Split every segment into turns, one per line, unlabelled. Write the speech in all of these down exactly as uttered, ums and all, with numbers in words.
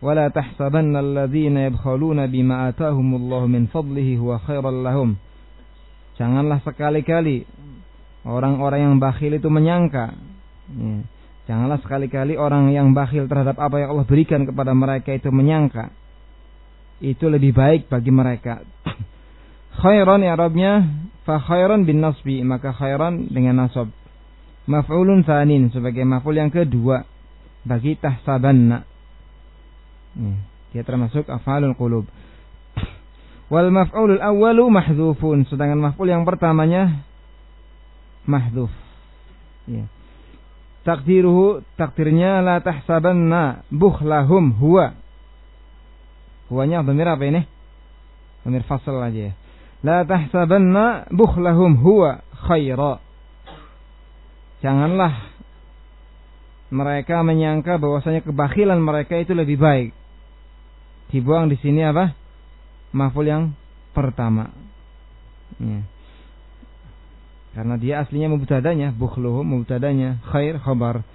wala tahsabanna alladhina yabkhaluna bima atahumullahu min fadlihi huwa khairal lahum. Janganlah sekali-kali orang-orang yang bakhil itu menyangka, ya, janganlah sekali-kali orang yang bakhil terhadap apa yang Allah berikan kepada mereka itu menyangka itu lebih baik bagi mereka. Khairan i'rabnya fa khairan bin nasbi, maka khairan dengan nasab. Maf'ulun tsanin sebagai maf'ul yang kedua bagi tahsabanna. Dia termasuk af'alul qulub. Wal maf'ulul awwalu mahdzufun, sedangkan maf'ul yang pertamanya mahdzuf. Ya. Takdiruhu, takdirnya la tahsabanna bukhlahum huwa. Huwanya dhamir apa ini? Dhamir fasl aja ya. La tahsabanna bukhlahum huwa khaira. Janganlah mereka menyangka bahwasanya kebakhilan mereka itu lebih baik. Dibuang di sini apa? Maf'ul yang pertama. Ya. Karena dia aslinya mubtadanya, bukhluhum mubtadanya, khair khabar.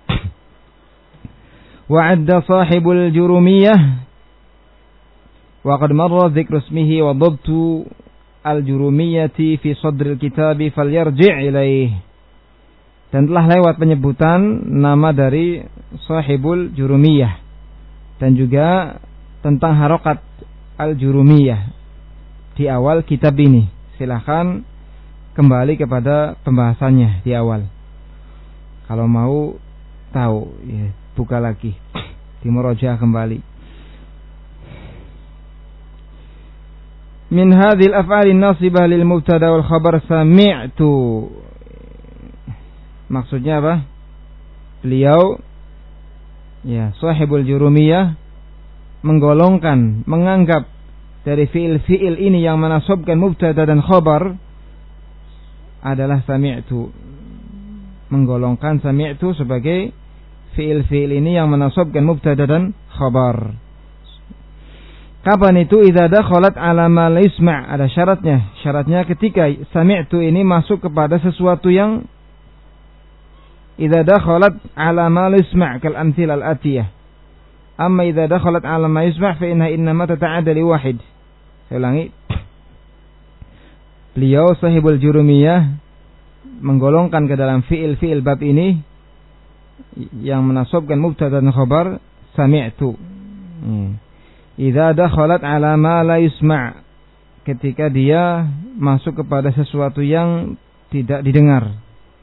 Wa'adda sahibul jurumiyah wa qad marra dzikru ismihi wa dhabtu al-jurumiyati fi sadril kitabi falyarji' ilaih. Dan telah lewat penyebutan nama dari sahibul jurumiyah dan juga tentang harokat al-jurumiyah di awal kitab ini. Silakan kembali kepada pembahasannya di awal. Kalau mau tahu, ya, buka lagi, dimurojaah kembali. Min hadhil af'alin nasibah lil mubtada wal khabar sami'tu. Maksudnya apa? Beliau, ya, sahibul jurumiyah menggolongkan, menganggap dari fiil-fiil ini yang menasabkan mubtada dan khabar adalah sami'tu. Menggolongkan sami'tu sebagai fiil-fiil ini yang menasabkan mubtada dan khabar. Kapan itu? Idza dakhalat ala ma la yusma'. Ada syaratnya. Syaratnya ketika sami'tu ini masuk kepada sesuatu yang idza dakhalat ala ma la yusma' kal amthil al atiyah. Amma idza dakhalat ala ma yusma' fa inna innama tata'adda li wahid. Saya ulangi. Beliau sahibul jurumiyah menggolongkan ke dalam fiil-fiil bab ini yang menasabkan mubtada dan khabar sami'tu. Idza dakhalat ala ma la yusma', ketika dia masuk kepada sesuatu yang tidak didengar.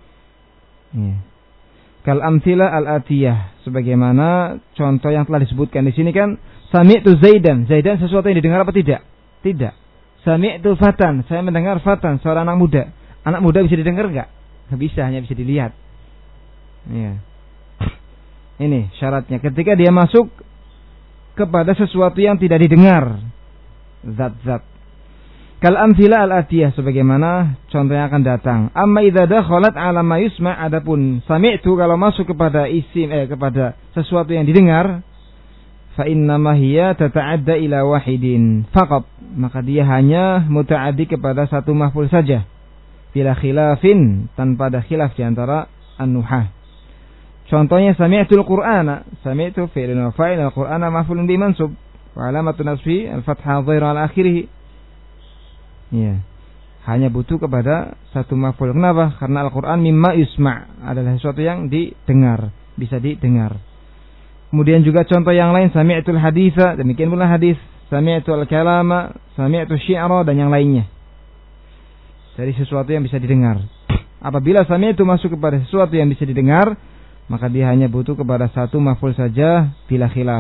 Kal amthila al atiyah, sebagaimana contoh yang telah disebutkan di sini kan, sami'tu Zaidan. Zaidan sesuatu yang didengar apa tidak? Tidak. Sami'tu Fatan, saya mendengar Fatan, seorang anak muda. Anak muda bisa didengar enggak? Enggak bisa, hanya bisa dilihat. Ya. Ini syaratnya. Ketika dia masuk kepada sesuatu yang tidak didengar, zat-zat. Kal amthila al-atiyah, sebagaimana contoh yang akan datang. Amma idza dakhalat ala ma yusma', adapun sami'tu kalau masuk kepada isim eh kepada sesuatu yang didengar, fa inna ma hiya tata'adda ila wahidin faqat, maka dia hanya muta'addi kepada satu maf'ul saja. Bila khilafin, tanpa ada khilaf di antara an-nuhah. Contohnya sami'tul Qur'ana, sami'tu fi'lun wa fa'il, al-Qur'ana maf'ulun bi mansub wa alamatu nasbi al-fathah dhahira ala akhirih. Ya. Hanya butuh kepada satu maf'ul. Kenapa? Karena Al-Qur'an mimma yusma' adalah sesuatu yang didengar, bisa didengar. Kemudian juga contoh yang lain, sami'tul haditha, demikian pula hadis, sami'tul kalama, sami'tul syi'ra, dan yang lainnya. Dari sesuatu yang bisa didengar. Apabila sami'tu masuk kepada sesuatu yang bisa didengar, maka dia hanya butuh kepada satu maf'ul saja bila khilaf.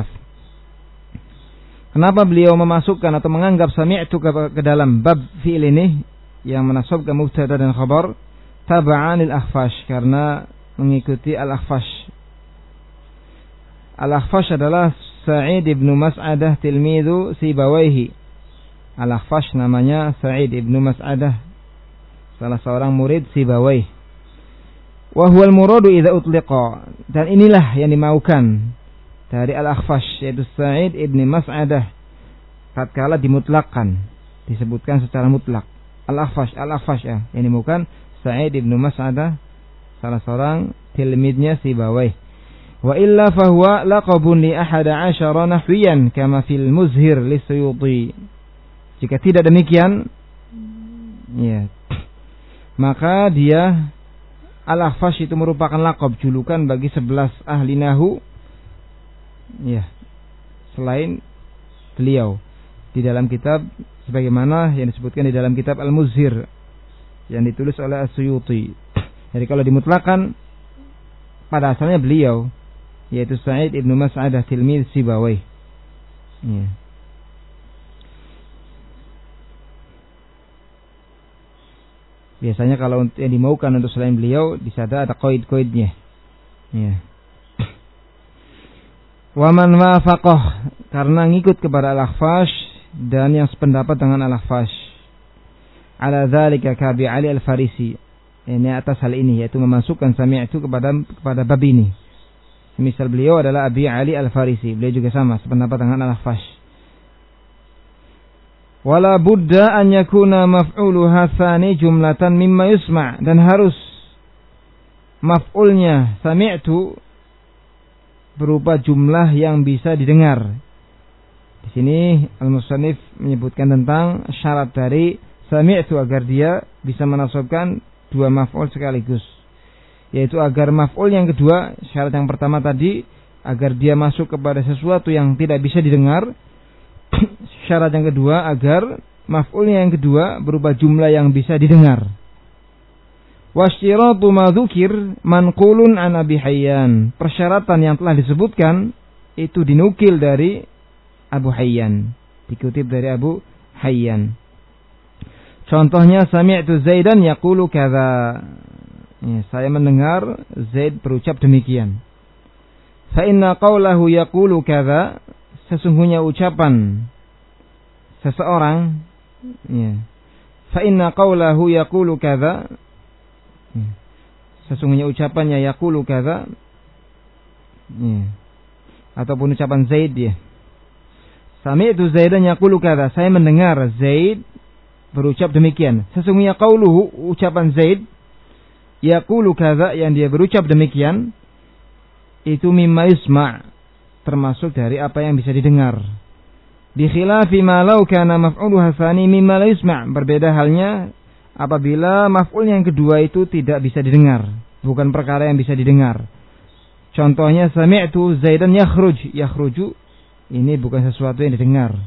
Kenapa beliau memasukkan atau menganggap sami'tu ke, ke dalam bab fi'il ini yang menasabkan mubtada dan khabar? Taba'an al-Akhfash, karena mengikuti al-Akhfash. Al-Akhfash adalah Sa'id ibnu Mas'adah tilmidhu Sibawaihi. Al-Akhfash namanya Sa'id ibnu Mas'adah, salah seorang murid Sibawaihi. Wa huwal muradu idza utliqa, dan inilah yang dimaukan dari Al-Akhfash, yaitu Sa'id ibnu Mas'adah tatkala dimutlakkan, disebutkan secara mutlak. Al-Akhfash, Al-Akhfash ya, yang dimaukan Sa'id ibnu Mas'adah, salah seorang tilmidnya Sibawaihi. Wa illa fahuwa laqabun li ahada asyara nahwiyan kama fil Muzhir li Suyuti. Jika tidak demikian, ya, maka dia Al-Akhfash itu merupakan laqab, julukan bagi sebelas ahli nahu, ya, selain beliau, di dalam kitab sebagaimana yang disebutkan di dalam kitab Al-Muzhir yang ditulis oleh As-Suyuti. Jadi kalau dimutlakan, pada asalnya beliau, yaitu Sa'id ibnu Mas'adah tilmidz Sibawayh. Ya. Biasanya kalau yang dimaukan untuk selain beliau, di sana ada qaid-qaidnya. Ya. Wa man wafaqah, karena ngikut kepada Al-Akhfash dan yang sependapat dengan Al-Akhfash. Ala dzalika ka bi Ali Al-Farisi. Ini atas hal ini, yaitu memasukkan sami'tu kepada kepada bab ini. Misal beliau adalah Abi Ali Al-Farisi, beliau juga sama sependapat dengan Al-Akhfash. Wala budda an yakuna maf'uluha tsani jumlatan mimma yusma', dan harus maf'ulnya sami'tu berupa jumlah yang bisa didengar. Di sini al-musannif menyebutkan tentang syarat dari sami'tu agar dia bisa menasabkan dua maf'ul sekaligus, yaitu agar maf'ul yang kedua, syarat yang pertama tadi agar dia masuk kepada sesuatu yang tidak bisa didengar. Syarat yang kedua agar maf'ulnya yang kedua berupa jumlah yang bisa didengar. Wasyiratu ma dzukir manqulun an Abi Hayyan. Persyaratan yang telah disebutkan itu dinukil dari Abu Hayyan, dikutip dari Abu Hayyan. Contohnya sami'tu Zaidan yaqulu kadza. Ya, saya mendengar Zaid berucap demikian. Fa inna qawlahu yaqulu kadza, sesungguhnya ucapan seseorang, ya, fa inna qawlahu yaqulu kadza, ya, sesungguhnya ucapannya yaqulu kadza, ya, ataupun ucapan Zaid, ya, sami'tu Zaidan yaqulu kadza, saya mendengar Zaid berucap demikian. Sesungguhnya qauluhu, ucapan Zaid, yaqulu kadza, yang dia berucap demikian, itu mimma yusma', termasuk dari apa yang bisa didengar. Bi khilafi ma law kana maf'uluha tsani mimma la yusma', berbeda halnya apabila maf'ul yang kedua itu tidak bisa didengar, bukan perkara yang bisa didengar. Contohnya sami'tu Zaidan yakhruj, yakhruju, ini bukan sesuatu yang didengar.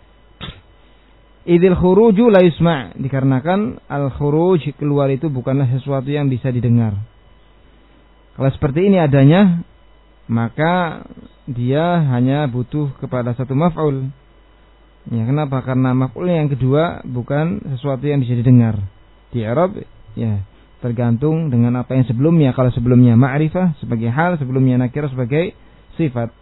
Idzil khuruju la yusma', dikarenakan al-khuruj, keluar, itu bukanlah sesuatu yang bisa didengar. Kalau seperti ini adanya, maka dia hanya butuh kepada satu maf'ul. Ya, kenapa? Karena maf'ul yang kedua bukan sesuatu yang bisa didengar. Di Arab, ya, tergantung dengan apa yang sebelumnya. Kalau sebelumnya ma'rifah sebagai hal, sebelumnya nakirah sebagai sifat.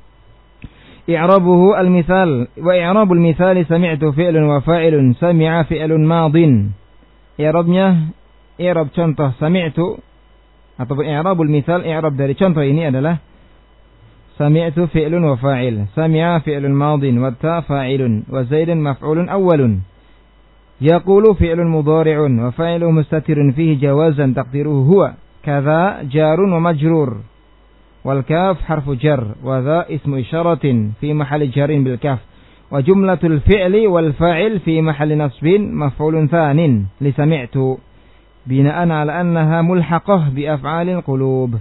I'rabuhu al-mithal, wa i'rabul mithali sami'tu fi'lun wa fa'ilun, sami'a fi'lun madin. I'rabnya, i'rab contoh sami'tu, ataupun i'rabul mithal, i'rab dari contoh ini adalah sami'tu fi'lun wa fa'il, sami'a fi'lun madin, wa ta fa'ilun, wa zaidun maf'ulun awwalun. Yaqulu fi'lun mudhari'un, wa fa'iluhu mustatirun fihi jawazan taqdiruhu huwa, kadza jarun wa majrur. Wal kaf harfu jar, wa dha ismu isyaratin fi mahalli jarin bil kaf. Wa jumlatul fi'li wal fa'il fi mahalli nasbin maf'ulun thanin li sami'tu, bina'an ala annaha mulhaqah bi af'alil qulub.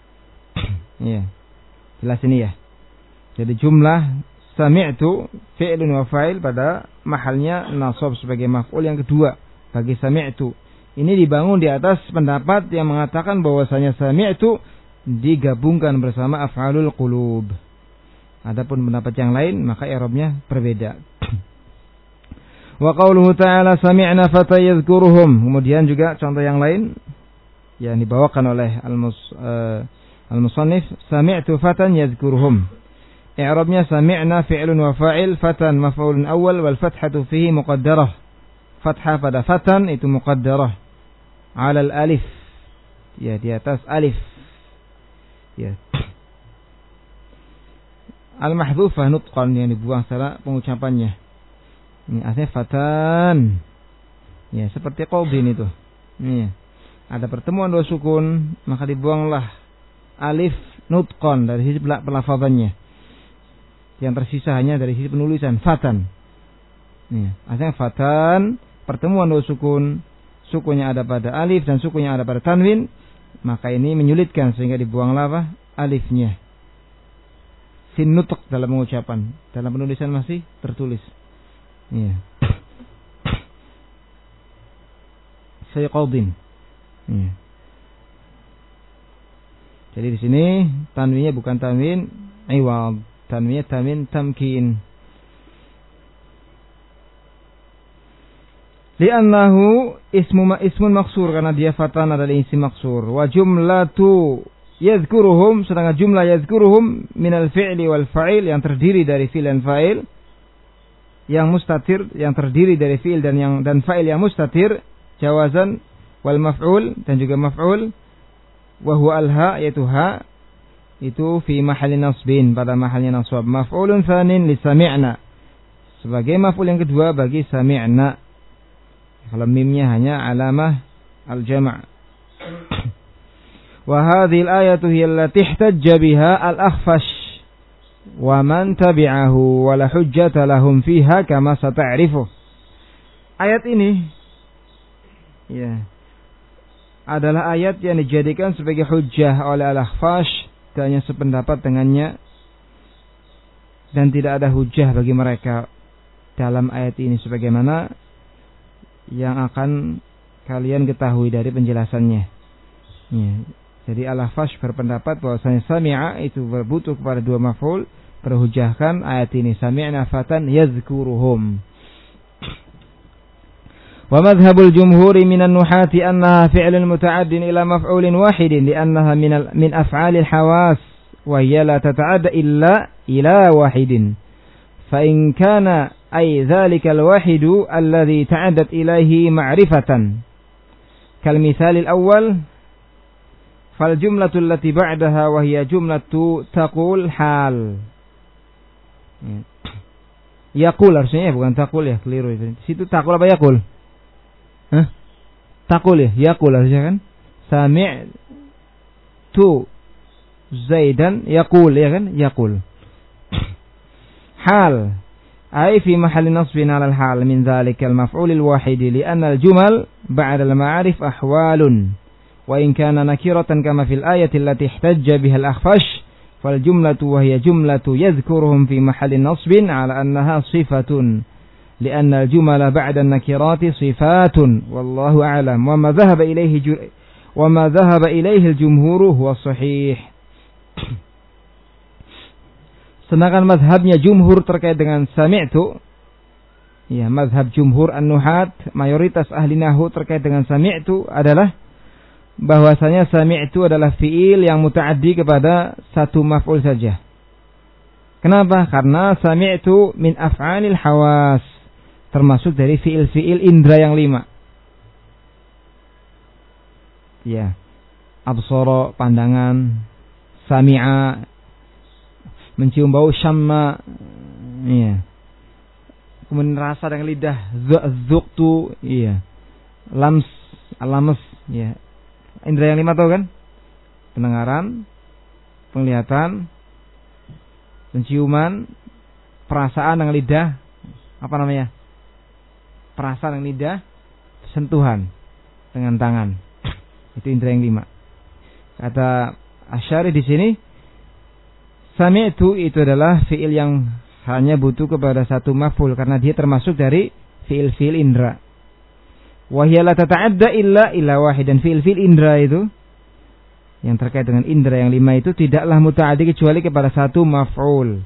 Ya. Jelas ini ya. Jadi jumlah sami'tu fi'lun wa fa'il pada mahalnya nasab sebagai maf'ul yang kedua bagi sami'tu. Ini dibangun di atas pendapat yang mengatakan bahwasanya sami'tu digabungkan bersama af'alul qulub. Adapun pendapat yang lain maka i'rabnya berbeda. Wa qauluhu ta'ala sami'na fata yadhkuruhum. Kemudian juga contoh yang lain yang dibawakan oleh al-mus uh, al-musannif, sami'tu fatan yadhkuruhum. I'rabnya sami'na fi'lun wa fa'il, fatan maf'ulun awal, wal fathatu fihi muqaddarah. Fathah pada fatan itu muqaddarah 'ala al-alif. Ya, di atas alif. Ya. Al-mahdhufah nutqan, yang dibuang secara pengucapannya. Ini asli fatan. Ya, seperti qaudin itu. Ini. Ada pertemuan dua sukun, maka dibuanglah alif nutqan, dari sisi pelafazannya. Yang tersisa hanya dari sisi penulisan, fatan. Ya, asalnya fatan, pertemuan dua sukun, sukunnya ada pada alif dan sukunnya ada pada tanwin, maka ini menyulitkan sehingga dibuanglah apa? Alifnya. Sin nutq dalam pengucapan, dalam penulisan masih tertulis. Ya. Sayqadin. Ya. Jadi di sini tanwinnya bukan tanwin iwad, tanwinnya tanwin tamkin. Li'annahu ismu ma ismun maksur, karena dia fatan adalah isim maksur. Wa jumlatu yadhkuruhum, sedangkan jumlah yadhkuruhum minal fi'li wal fa'il, yang terdiri dari fi'il dan fa'il, yang mustatir, yang terdiri dari fi'il dan yang dan fa'il yang mustatir, jawazan wal maf'ul, dan juga maf'ul, wa huwa al-ha, yaitu ha, itu fi mahalli nasbin, pada mahalnya nasab. Maf'ulun tsanin li sami'na, sebagai maf'ul yang kedua bagi sami'na. Kalau mimnya hanya alamah al-jama'. Wa hadhihi al-ayatu hiya allati ihtajja biha al-Akhfash wa man tabi'ahu wa la hujjata lahum fiha kama sata'rifu. Ayat ini ya adalah ayat yang dijadikan sebagai hujjah oleh al-Akhfash, dan hanya sependapat dengannya, dan tidak ada hujjah bagi mereka dalam ayat ini sebagaimana yang akan kalian ketahui dari penjelasannya. Ya. Jadi al-Akhfash berpendapat bahwasanya sami'a itu berbutuh kepada dua maf'ul, berhujjahkan ayat ini sami'na fatan yadhkuruhum. Wa madhhabul jumhuri minan nuhati annaha fi'lun muta'addin ila maf'ulin wahidin li'annaha min min af'alil hawas wa hiya la tata'adda illa ila wahidin. Fa in kana ay dzalikal wahidu alladhi ta'addat ilaihi ma'rifatan kal mithalil awwal fal jumlatu allati ba'daha wa hiya jumlatu taqul hal. Yaqul harusnya ya, bukan taqul ya, keliru itu. Situ taqul apa yaqul? Hah? Taqul ya, yaqul harusnya kan? Sami'tu Zaidan yaqul, ya kan? Yaqul. Hal أي في محل نصب على الحال من ذلك المفعول الواحد لأن الجمل بعد المعارف أحوال وإن كان نكرة كما في الآية التي احتج بها الأخفش فالجملة وهي جملة يذكرهم في محل نصب على أنها صفة لأن الجمل بعد النكرات صفات والله أعلم وما ذهب إليه وما ذهب إليه الجمهور هو الصحيح. Sedangkan mazhabnya jumhur terkait dengan sami'tu, ya, mazhab jumhur an-nuhat, mayoritas ahli nahwu terkait dengan sami'tu adalah bahwasanya sami'tu adalah fi'il yang muta'addi kepada satu maf'ul saja. Kenapa? Karena sami'tu min af'alil hawas, termasuk dari fi'il-fi'il indra yang lima. Ya, absara pandangan, sami'a mencium bau, syamma iya, kemudian rasa dengan lidah, dzuktu iya, lams alamas iya, indra yang lima tahu kan? Pendengaran, penglihatan, penciuman, perasaan dengan lidah, apa namanya? Perasaan dengan lidah, sentuhan dengan tangan. Itu indra yang lima. Kata Asy'ari di sini, sami'tu itu adalah fi'il yang hanya butuh kepada satu maf'ul karena dia termasuk dari fi'il-fi'il indra. Wa hiya la tata'adda illa ila wahid, dan fi'il-fi'il indra itu yang terkait dengan indra yang lima itu tidaklah muta'addi kecuali kepada satu maf'ul.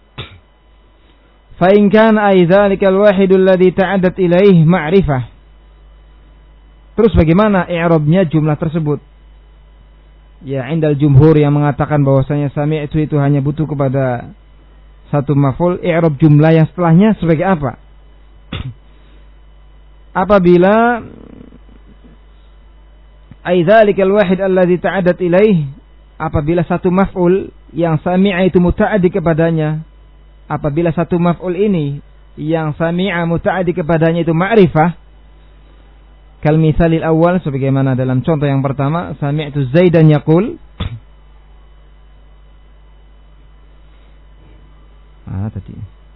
Fa in kana ay dzalikal wahidul ladzi ta'addat ilaihi ma'rifah. Terus bagaimana i'rabnya jumlah tersebut? Ya, indal jumhur yang mengatakan bahwasanya sami'tu itu hanya butuh kepada satu maf'ul, i'rab jumlah yang setelahnya sebagai apa? Apabila ai dzalikal wahid alladzi ta'addat ilaih, apabila satu maf'ul yang sami'a itu muta'addi kepadanya, apabila satu maf'ul ini yang sami'a muta'addi kepadanya itu ma'rifah, kal misalil awal, sebagaimana dalam contoh yang pertama, sami'tu Zaidan yaqul, Mana tadi?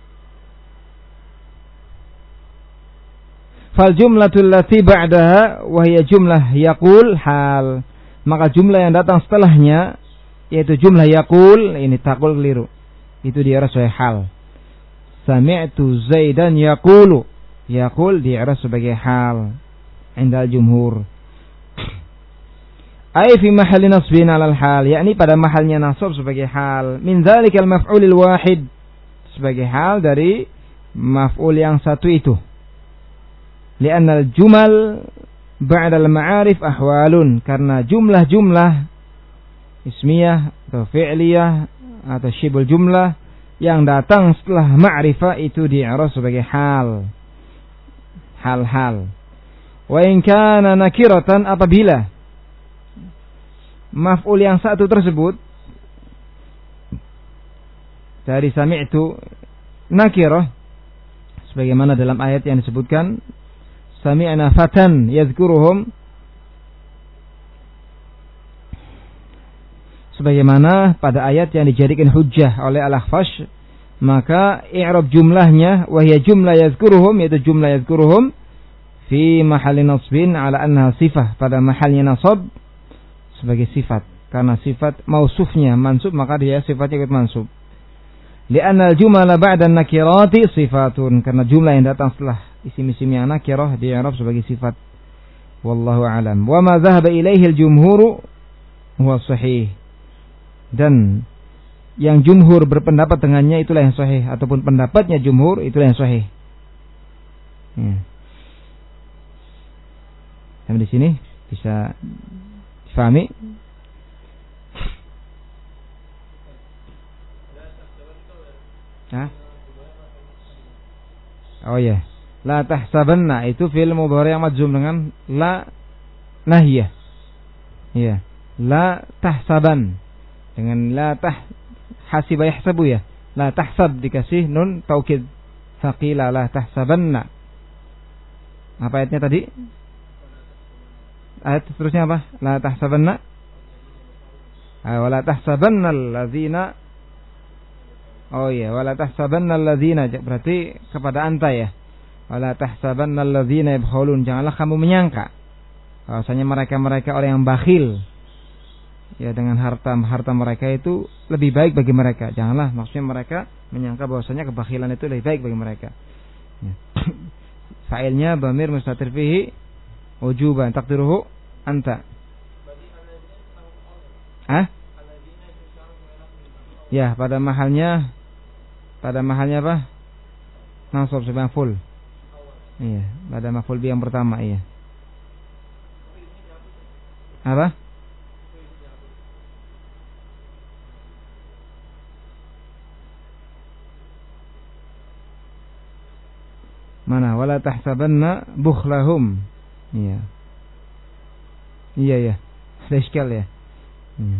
Fal jumlatul lati ba'daha wa hiya jumlah yaqul hal. Maka jumlah yang datang setelahnya yaitu jumlah yaqul, ini taqul keliru. Itu diarah sebagai hal. Sami'tu Zaidan yaqulu. Yaqul diarah sebagai hal. Indal jumhur. Ai fi mahalli nasbin 'alal hal, yakni pada mahalnya nasab sebagai hal. Min dzalikal maf'ulil wahid, sebagai hal dari maf'ul yang satu itu. Li'anna al-jumal ba'da al-ma'arif ahwalun, karena jumlah-jumlah ismiyah atau fi'liyah atau syibul jumlah yang datang setelah ma'rifah itu di'araf sebagai hal. Hal-hal. Wa in kana nakiratan, apabila maf'ul yang satu tersebut dari sami'tu nakirah, sebagaimana dalam ayat yang disebutkan sami'na fatan yadhkuruhum, sebagaimana pada ayat yang dijadikan hujjah oleh Al-Akhfash, maka i'rab jumlahnya wahya jumlah yadhkuruhum, yaitu jumlah yadhkuruhum fi mahalli nasbin ala annaha sifah, pada mahalnya nasab sebagai sifat, karena sifat mausufnya mansub maka dia sifatnya ikut mansub. Li'anna al-jumala ba'da an-nakirati sifatun, karena jumlah yang datang setelah isim-isim yang nakirah di'rab sebagai sifat. Wallahu a'lam. Wa ma dhahaba ilaihi al-jumhur huwa sahih. Dan yang jumhur berpendapat dengannya itulah yang sahih, ataupun pendapatnya jumhur itulah yang sahih. Ya. Sampai di sini bisa difahami? Hah? Oh ya. La tahsabanna itu fi'il mudhari' yang majzum dengan la nahiyah. Iya. La tahsaban dengan la tah hasiba yahsabu ya. La tahsab dikasih nun taukid. Faqila la tahsabanna. Apa ayatnya tadi? Ayat seterusnya apa? La tahsabanna. Ah, wala tahsabanna alladzina. Oh iya, wala tahsabanna alladzina, berarti kepada anta ya. Wala tahsabanna alladzina yabkhulun, janganlah kamu menyangka bahwasanya mereka-mereka orang yang bakhil ya dengan harta harta mereka itu lebih baik bagi mereka. Janganlah maksudnya mereka menyangka bahwasanya kebakhilan itu lebih baik bagi mereka. Ya. Fa'ilnya dhamir mustatir fihi wujuban taqdiruhu anta. Hah? Ya, pada mahalnya pada mahalnya apa? Nasab sebagai full. Iya, pada maf'ul bi yang pertama, iya. Apa? Mana? Wala tahsabanna bukhlahum. Iya. Iya ya. Ada iskal ya. Iya.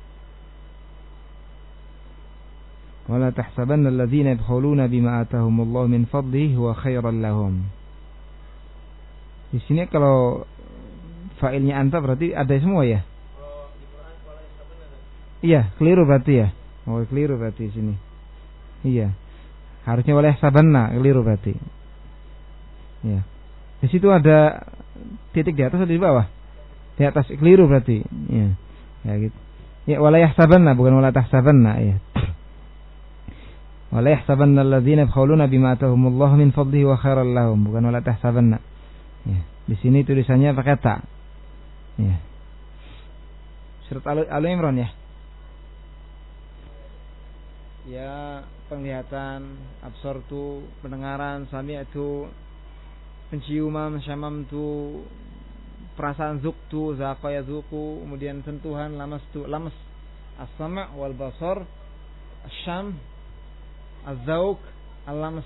Wala tahsabanna alladzina yabkhuluna bima atahumullahu min fadlihi huwa khairan lahum. Di sini kalau fa'ilnya anta berarti ada semua ya? Iya, keliru berarti ya. Oh, keliru berarti di sini. Iya. Harusnya wala tahsabanna, keliru berarti. Ya. Di situ ada titik di atas atau di bawah? Di atas, keliru berarti. Ya. Ya gitu. Ya, wala yahsabanna bukan wala tahsabanna ya. Wala yahsabanna alladzina yabkhuluna bima atahumullahu min fadlihi wa khairan lahum, bukan wala tahsabanna. Ya, di sini tulisannya pakai ta. Ya. Surat Al-Imran ya. Ya, penglihatan, absortu, pendengaran, sami'tu, penciuman, syamamtu, perasaan zuktu, zaqa yazuqu, kemudian sentuhan, lamastu, lamas, as-sam' wal basar, asyam, az-zauq, al-lamas.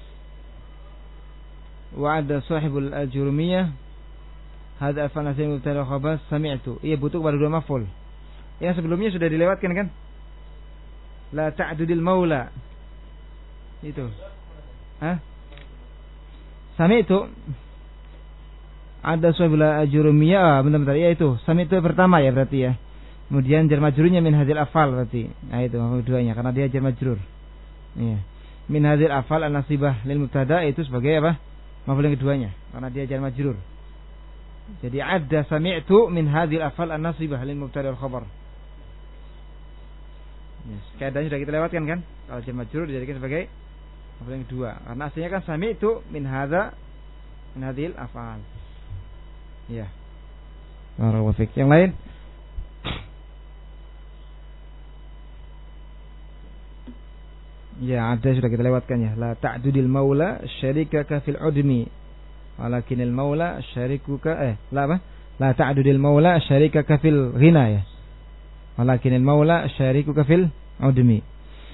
Wa'ada sahibul al-jurumiyah hadha al-fanasin mubtada khabas sami'tu. Ia butuh kepada dua maf'ul. Yang sebelumnya sudah dilewatkan kan? La ta'dudil maula. Itu. Hah? Sami'tu. Ada sahibul al-jurumiyah, bentar-bentar. Ya itu. Sami'tu pertama ya berarti ya. Kemudian jar majrurnya min hadhil afal berarti. Nah itu duanya karena dia jar majrur. Iya. min hadzal afal an-nasibah lil mubtada itu sebagai apa? Maf'ul yang keduanya karena dia jar majrur. Jadi adda sami'tu min hadzal afal an-nasibah lil mubtada wal khabar. Yes, kaidahnya sudah kita lewatkan kan? Kalau jar majrur dijadikan sebagai maf'ul yang kedua. Karena aslinya kan sami'tu min hadza min hadzal afal. Ya. Barakallahu fiik. Yang lain? Ya, ada sudah kita lewatkan ya. La ta'dudil maula syarikaka fil udmi. Walakinil maula syarikuka eh la apa? La ta'dudil maula syarikaka fil ghina ya. Walakinil maula syarikuka fil udmi.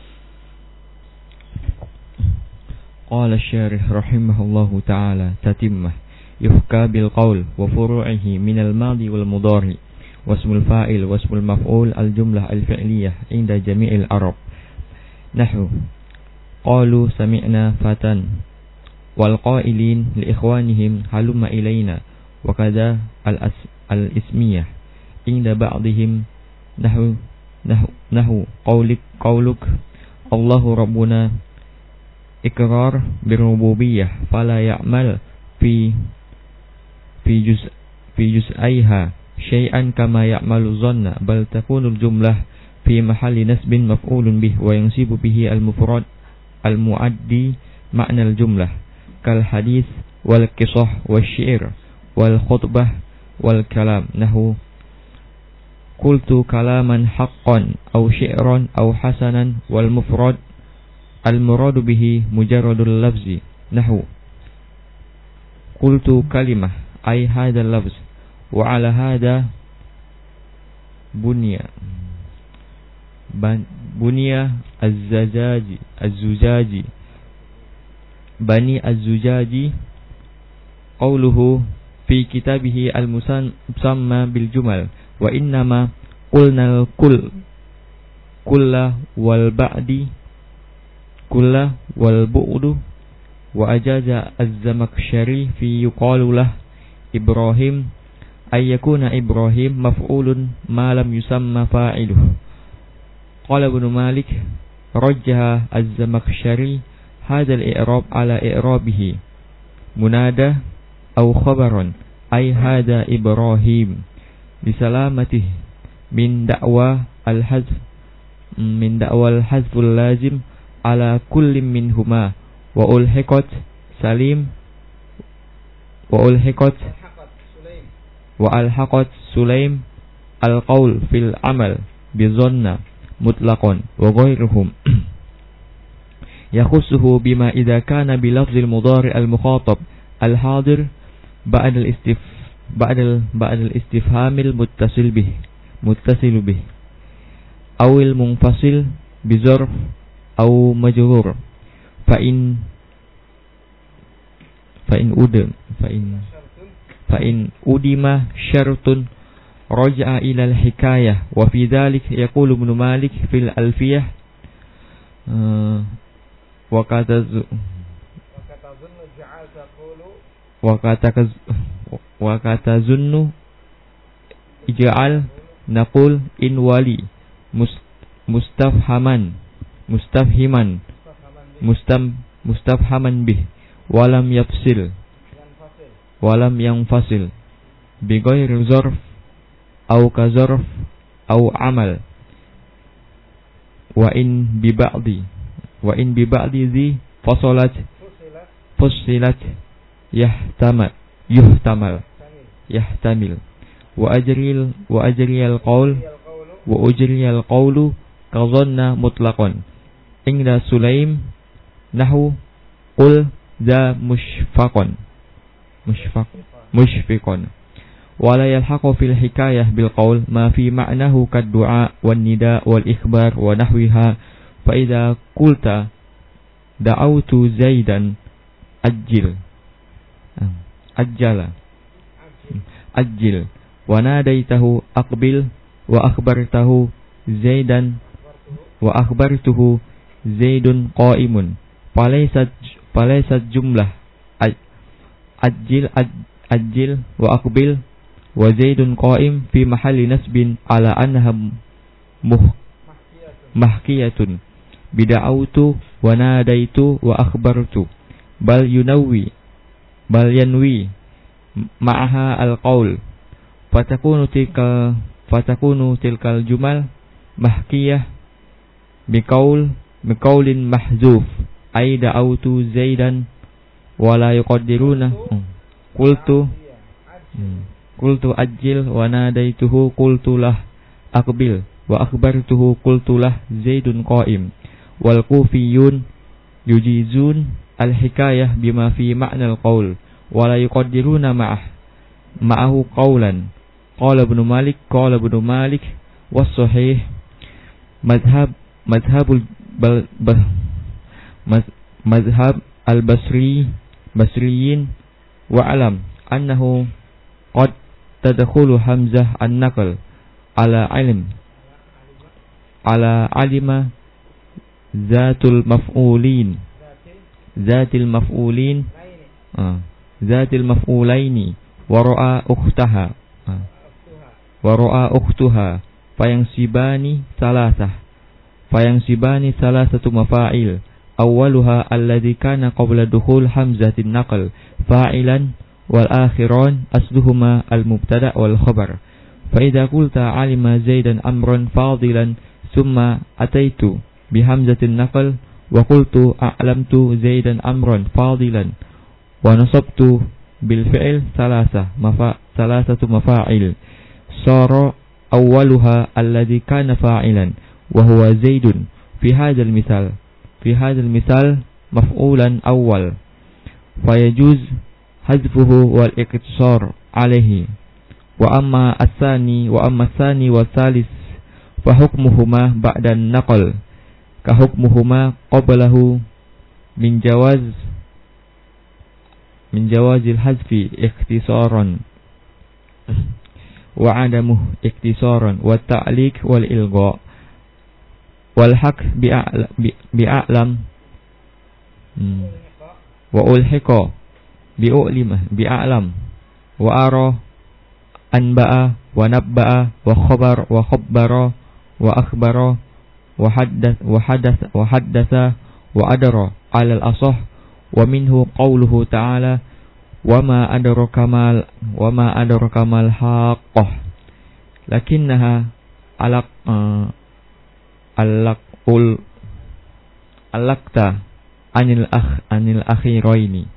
Qala asy-syarih rahimahullahu ta'ala tatimmah yuhka bil qaul wa furu'ihi min al-madi wal mudhari wasmul fa'il wasmul maf'ul al-jumlah al-fi'liyah inda jami'il arab. Nahwu qalu sami'na fatan wal qailin li ikhwanihim halumma ilaina wa kadza al al ismiyah inda ba'dihim nahwu nahwu nahwu qaulik qauluk Allahu rabbuna ikrar birububiyyah fala ya'mal fi fi juz fi juz'aiha syai'an kama ya'malu dhanna bal takunul jumlah fi mahalli nasbin maf'ulun bih wa yansibu bihi al-mufrad al-muaddi ma'na al-jumlah kal hadis wal qisah wasy-syi'r wal khutbah wal kalam nahu qultu kalaman haqqan aw syi'ran aw hasanan wal mufrad al-muradu bihi mujarradul lafzi nahu qultu kalimah ay hadha al-lafz wa ala hadha bunya bunya az-zajaji az-zujaji bani az-zujaji qawluhu fi kitabihi al-musamma bil jumal wa innama qulna al-kull kulla wal ba'di kulla wal bu'du wa ajaza az-zamakhsyari fi yuqalu lah Ibrahim ay yakuna Ibrahim maf'ulun ma lam yusamma fa'iluhu. Qala Ibnu Malik rajjaha az-Zamakhsyari hadha al-i'rab ala i'rabihi munada aw khabaran ay hadha Ibrahim bisalamatih min da'wa al-hazf min da'wa al-hazf al-lazim ala kulli minhuma wa ulhiqat Salim wa ulhiqat wa alhaqat Sulaim al-qaul fil amal bi dhanna mutlaqan wa ghairuhum yakhussuhu bima idza kana bi lafzil mudhari al-mukhatab al-hadir ba'da al-istif ba'da ba'da al-istifhamil muttasil bih muttasil bih awil munfasil bi zarf aw majrur fa in fa in udam fa in fa in udima syartun raja'a ila al-hikayah wa fi dhalik yaqulu Ibnu Malik fil alfiyah wa kataz wa kataz wa katazunnu ij'al naqul in wali mustafhaman mustafhiman mustam mustafhaman bih walam yafsil walam yanfasil bi ghairi zarf au ka zarf au amal wa in bi ba'di wa in bi ba'di zi fasalat fusilat yahtamal yuhtamal yahtamil wa ajril wa ajriyal qaul wa ujriyal qaulu ka dhanna mutlaqan inda Sulaim nahu qul za mushfaqan mushfaq mushfiqan wala yalhaqu fil hikayah bil qaul ma fi ma'nahu kad du'a wan nida wal ikhbar wa nahwiha fa idza qulta da'awtu zaidan ajil ajjala ajil wa nadaitahu aqbil wa akhbartahu zaidan wa akhbartuhu zaidun qa'imun falaysat falaysat jumlah ajil ajil wa aqbil wa zaidun qa'im fi mahalli nasbin ala anha muh mahkiyatun bida'autu wa nadaitu wa akhbartu bal yunawi bal yanwi ma'aha al-qaul fatakunu tilkal fatakunu tilkal jumal mahkiyah biqaul biqaulin mahzuf ay da'autu zaidan wa la yuqaddiruna qultu qultu ajil wa nadaituhu qultu lah aqbil wa akhbartuhu qultu lah zaidun qa'im wal kufiyun yujizun al hikayah bima fi ma'na al qaul wa la yuqaddiruna ma'ah ma'ahu qawlan qala ibnu malik qala ibnu malik was sahih madhhab madhhabul bal, bal, madhhab al basri basriyin wa alam annahu qad tadkhulu hamzah an-naql ala ilm ala alima zatul maf'ulin zatil maf'ulin ah, zatil maf'ulaini wa ra'a ukhtaha ah, wa ra'a ukhtuha fayansibani salasah fayansibani salasatu mafa'il awwaluha alladhi kana qabla dukhul hamzatin naql fa'ilan wal akhiran asluhuma al mubtada wal khabar fa idza qulta alima zaidan amran fadilan thumma ataitu bi hamzatin naql wa qultu a'lamtu zaidan amran fadilan wa nasabtu bil fi'l thalatha mafa thalathatu mafa'il sara awwaluha alladhi kana fa'ilan wa huwa zaidun fi hadzal misal fi hadzal misal maf'ulan awwal fayajuz hazfuhu wal iqtisar alayhi wa amma as-sani wa amma as-sani wa thalith fa hukmuhuma ba'da an-naql ka hukmuhuma qablahu min jawaz min jawazil hazfi ikhtisaran wa adamuhu ikhtisaran wa ta'liq wal ilgha wal haq bi a'lam wa ulhiqa bi u'limah bi a'lam wa ara anba'a wa nabba'a wa khabar wa khabbara wa akhbara wa haddath wa hadath wa haddatha wa adara 'ala al-asah wa minhu qawluhu ta'ala wa ma adraka mal wa ma adraka mal haqqah lakinnaha alaq uh, alaqul alaqta anil akh anil akhiraini.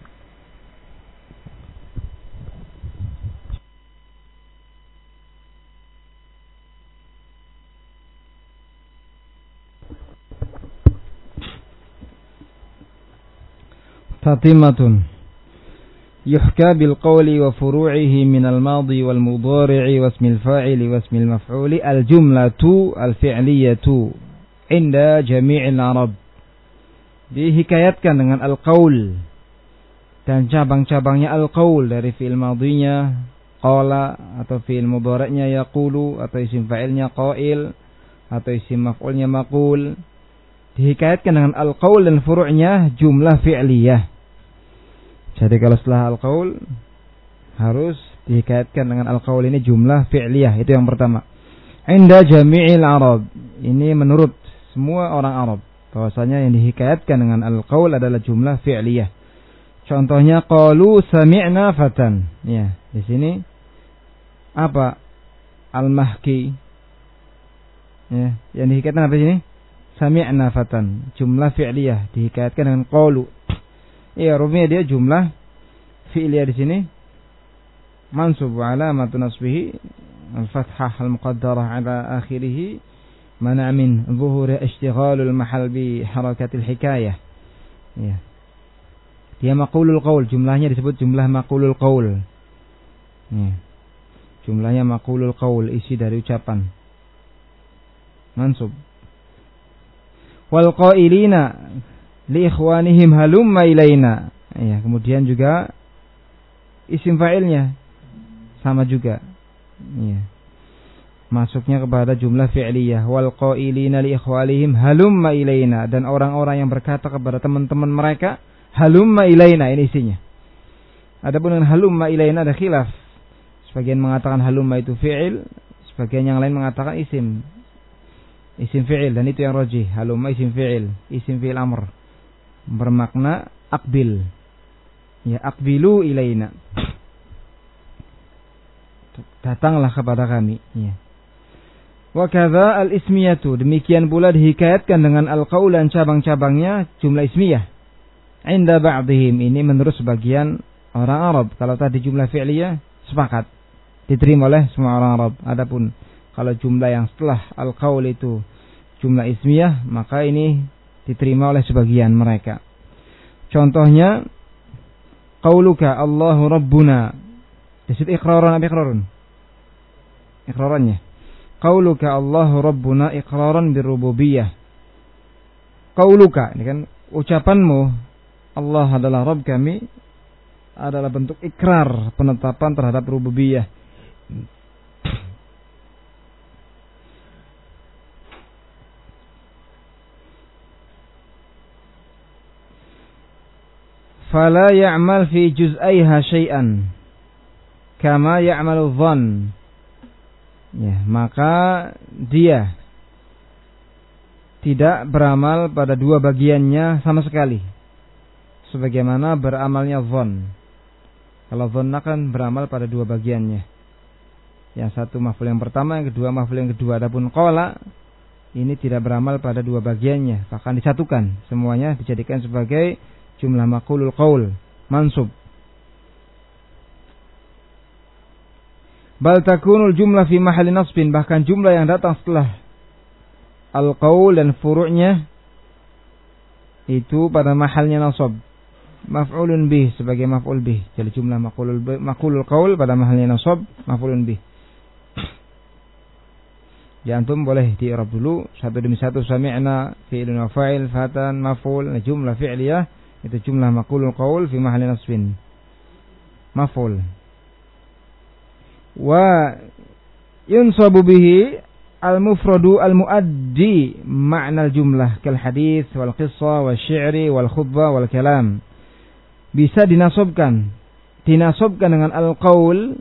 Tatimatun yuhka bil qawli wa furu'ihi min al madhi wal mudhari'i wa ismil fa'ili wa ismil maf'uli al jumlatu al fi'liyatu inda jami'il arab. Dihikayatkan dengan al qaul dan cabang-cabangnya al qaul dari fi'il madhinya qala atau fi'il mudhari'nya yaqulu atau isim fa'ilnya qail atau isim maf'ulnya maqul. Dihikayatkan dengan al qaul dan furu'nya jumlah fi'liyah. Jadi kalau setelah al-qaul harus dihikayatkan dengan al-qaul ini jumlah fi'liyah, itu yang pertama. Inda jami'il Arab, ini menurut semua orang Arab, bahwasanya yang dihikayatkan dengan al-qaul adalah jumlah fi'liyah. Contohnya qalu sami'na fatan. Ya, di sini apa? Al-mahki. Ya, yang dihikayatkan apa di sini? Sami'na fatan, jumlah fi'liyah dihikayatkan dengan qalu. Ya, rupanya dia jumlah fi'liyah di sini mansub wa alamatu nasbihi al-fathah al-muqaddarah ala akhirih mana' min zuhur ishtighalul mahal bi harakatil hikayah. Ya. Dia maqulul qaul, jumlahnya disebut jumlah maqulul qaul. Ya. Jumlahnya maqulul qaul, isi dari ucapan. Mansub. Wal qailina li ikhwanihim halumma ilaina. Ya, kemudian juga isim fa'ilnya sama juga. Ya. Masuknya kepada jumlah fi'liyah. Wal qailina li ikhwanihim halumma ilaina, dan orang-orang yang berkata kepada teman-teman mereka halumma ilaina, ini isinya. Adapun dengan halumma ilaina ada khilaf. Sebagian mengatakan halumma itu fi'il, sebagian yang lain mengatakan isim. Isim fi'il, dan itu yang rajih. Halumma isim fi'il, isim fi'il amr, bermakna aqbil. Ya, aqbilu ilaina. Datanglah kepada kami. Ya. Wa kadza al-ismiyatu, demikian pula dihikayatkan dengan al-qaul dan cabang-cabangnya jumlah ismiyah. Inda ba'dihim, ini menurut sebagian orang Arab. Kalau tadi jumlah fi'liyah sepakat diterima oleh semua orang Arab. Adapun kalau jumlah yang setelah al-qaul itu jumlah ismiyah, maka ini diterima oleh sebagian mereka. Contohnya qauluka Allahu Rabbuna. Di situ iqraran apa iqrarun? Iqrarannya. Qauluka Allahu Rabbuna iqraran birububiyah. Qauluka, ini kan ucapanmu Allah adalah Rabb kami adalah bentuk ikrar, penetapan terhadap rububiyah. Fala ya'mal fi juz'aiha syai'an kama ya'malu dhann. Ya, maka dia tidak beramal pada dua bagiannya sama sekali, sebagaimana beramalnya dhann. Kalau dhanna kan beramal pada dua bagiannya. Yang satu maf'ul yang pertama, yang kedua maf'ul yang kedua. Adapun qala ini tidak beramal pada dua bagiannya, bahkan disatukan, semuanya dijadikan sebagai jumlah maqulul qaul mansub. Bal takunul jumlah fi mahalli nasbin, bahkan jumlah yang datang setelah al-qaul dan furu'nya itu pada mahalnya nasab. Maf'ulun bih sebagai maf'ul bih. Jadi jumlah maqulul maqulul qaul pada mahalnya nasab, maf'ulun bih. Ya antum boleh di i'rab dulu satu demi satu. Sami'na fi'lun wa fa'il, fatan maf'ul, jumlah fi'liyah itu jumlah maqulul qaul fi mahalli nasbin maf'ul. Wa yunsabu bihi al-mufradu al-muaddi ma'na al-jumlah kal hadits wal qissa wal syi'ri wal khutbah wal kalam. Bisa dinasabkan dinasabkan dengan al-qaul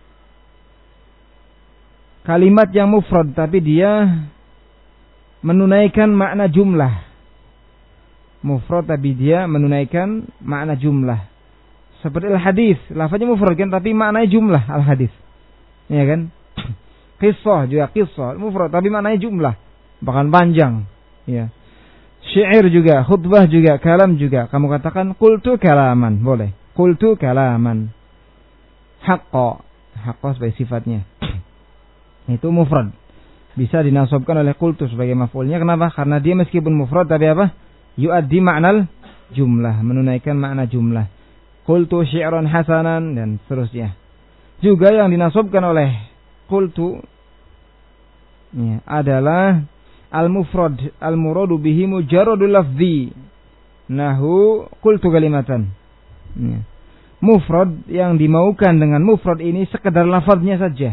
kalimat yang mufrad tapi dia menunaikan makna jumlah. Mufrad tapi dia menunaikan makna jumlah. Seperti al-hadis, lafaznya mufrad kan tapi maknanya jumlah al-hadis. Ya kan? Qissah juga qissah, mufrad tapi maknanya jumlah, bahkan panjang. Ya. Syair juga, khutbah juga, kalam juga. Kamu katakan qultu kalaman, boleh. Qultu kalaman. Haqqa, haqqa sebagai sifatnya. Itu mufrad. Bisa dinasabkan oleh qultu sebagai maf'ulnya. Kenapa? Karena dia meskipun mufrad tapi apa? Yu'addi ma'nal jumlah, menunaikan makna jumlah. Qultu syi'ran hasanan dan seterusnya. Juga yang dinasabkan oleh qultu ya, adalah al-mufrad al-muradu bihi mujarradul lafzi. Nahu qultu kalimatan. Ya. Mufrad yang dimaukan dengan mufrad ini sekedar lafaznya saja.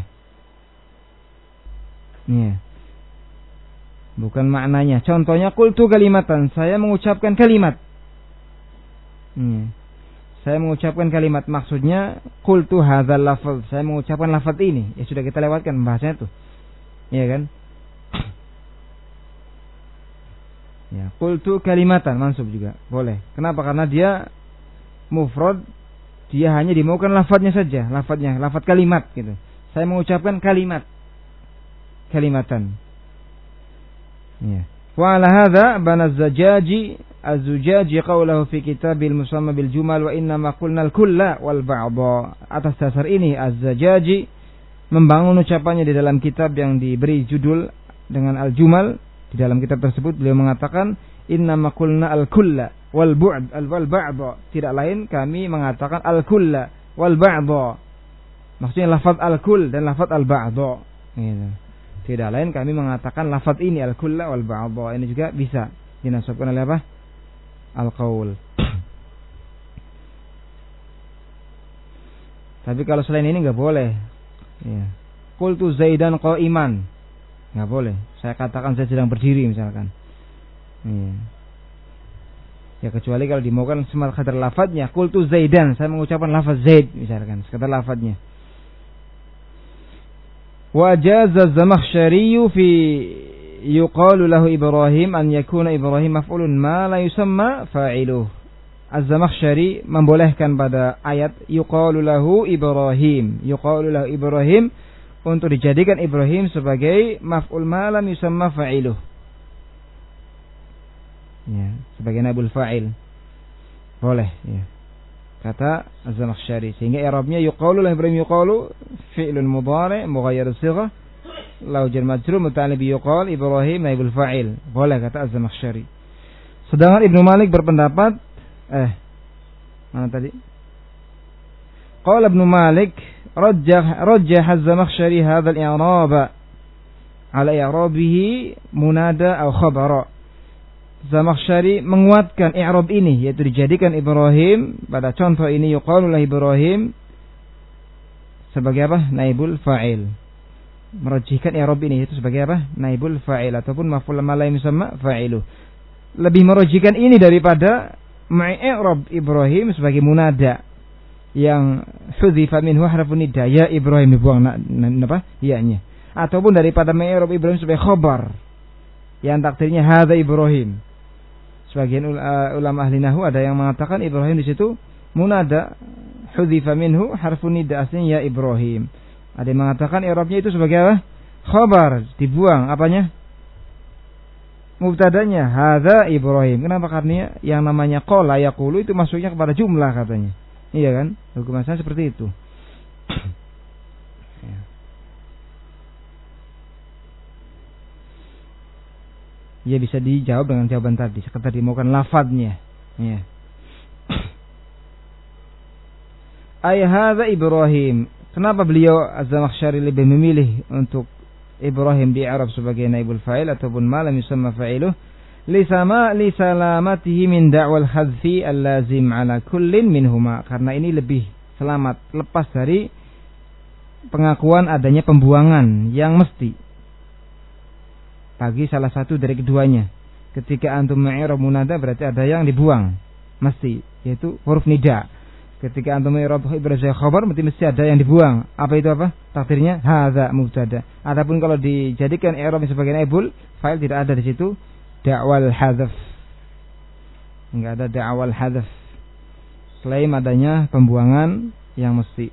Ya. Bukan maknanya. Contohnya qultu kalimatan, saya mengucapkan kalimat. Ya. Saya mengucapkan kalimat, maksudnya qultu hadzal lafaz, saya mengucapkan lafaz ini. Ya sudah kita lewatkan bahasanya itu. Iya kan? Ya, qultu kalimatan mansub juga boleh. Kenapa? Karena dia mufrad, dia hanya dimaukan lafaznya saja, lafaznya, lafaz kalimat gitu. Saya mengucapkan kalimat. Kalimatan. Ya. Wa ala hadza bana az-zajaji az-zujaji qawluhu fi kitabil musamma bil jumal wa inna ma qulna al-kulla wal ba'dha. Atas dasar ini az-zajaji membangun ucapannya di dalam kitab yang diberi judul dengan al-jumal. Di dalam kitab tersebut beliau mengatakan inna ma qulna al-kulla wal bu'd wal ba'dha. Tidak lain kami mengatakan al-kulla wal ba'dha. Maksudnya lafaz al-kull dan lafaz al-ba'dha. Gitu. Tidak lain kami mengatakan lafaz ini al-kulla wal ba'dha. Ini juga bisa dinasabkan oleh apa? Al-qaul. Tapi kalau selain ini enggak boleh. Ya. Qultu Zaidan qa'iman. Enggak boleh. Saya katakan saya sedang berdiri misalkan. Ya. Ya kecuali kalau dimaukan sekadar lafaznya. Qultu Zaidan, saya mengucapkan lafaz Zaid misalkan, sekadar lafaznya. Wa jaza az-Zamakhsyari fi yuqalu lahu Ibrahim an yakuna Ibrahim maf'ulun ma la yusamma fa'iluh. Az-Zamakhsyari membolehkan pada ayat yuqalu lahu Ibrahim, yuqalu lahu Ibrahim untuk dijadikan Ibrahim sebagai maf'ul ma lam yusamma fa'iluh. Ya, sebagai naibul fa'il. Boleh, ya. Kata Az-Zamakhsyari, sehingga i'rabnya yuqalu lahu Ibrahim yuqalu fi'lun mudhari' mughayyar as-sighah lahu jar majrur muta'alliq bi yuqal Ibrahim naibul fa'il. Boleh kata Az-Zamakhsyari. Sedangkan Ibnu Malik berpendapat eh mana tadi? Qala Ibnu Malik rajjah rajjah Az-Zamakhsyari hadzal i'rab ala i'rabihi munada aw khabara. Zamakhsyari menguatkan i'rab ini, yaitu dijadikan Ibrahim pada contoh ini yuqalu lahu Ibrahim sebagai apa? Naibul fa'il. Merajihkan i'rab ini itu sebagai apa? Naibul fa'il ataupun maf'ul ma la yusamma fa'iluh. Lebih merajihkan ini daripada ma'i'rab Ibrahim sebagai munada yang hudhifa minhu harfun nida, ya Ibrahim dibuang na, na, apa? Iya-nya. Ataupun daripada ma'i'rab Ibrahim sebagai khabar yang takdirnya hadza Ibrahim. Sebagian ulama ahli nahwu ada yang mengatakan Ibrahim di situ munada hudhifa minhu harfun nida, aslinya ya Ibrahim. Ada yang mengatakan i'rabnya itu sebagai apa? Khabar, dibuang apanya? Mubtadanya hadza Ibrahim. Kenapa? Karena yang namanya qala yaqulu itu masuknya kepada jumlah katanya. Iya kan? Hukum asal seperti itu. Ya. Ya bisa dijawab dengan jawaban tadi, sekedar dimaukan lafadznya. Ya. Ay hadza Ibrahim. Kenapa beliau Az-Zamakhsyari lebih memilih untuk Ibrahim di Arab sebagai naibul fa'il ataupun ma lam yusamma fa'iluh? Lisama li salamatihi min da'wal hadfi al-lazim ala kullin minhuma. Karena ini lebih selamat, lepas dari pengakuan adanya pembuangan yang mesti bagi salah satu dari keduanya. Ketika antum ma'irab munada berarti ada yang dibuang mesti, yaitu huruf nida. Ketika antum i'rab Ibrahim khabar berarti mesti ada yang dibuang. Apa itu apa? Takdirnya hadza mubtada. Adapun kalau dijadikan i'rab sebagai naibul fa'il tidak ada di situ da'wal hadzaf. Enggak ada da'wal hadzaf. Selain adanya pembuangan yang mesti.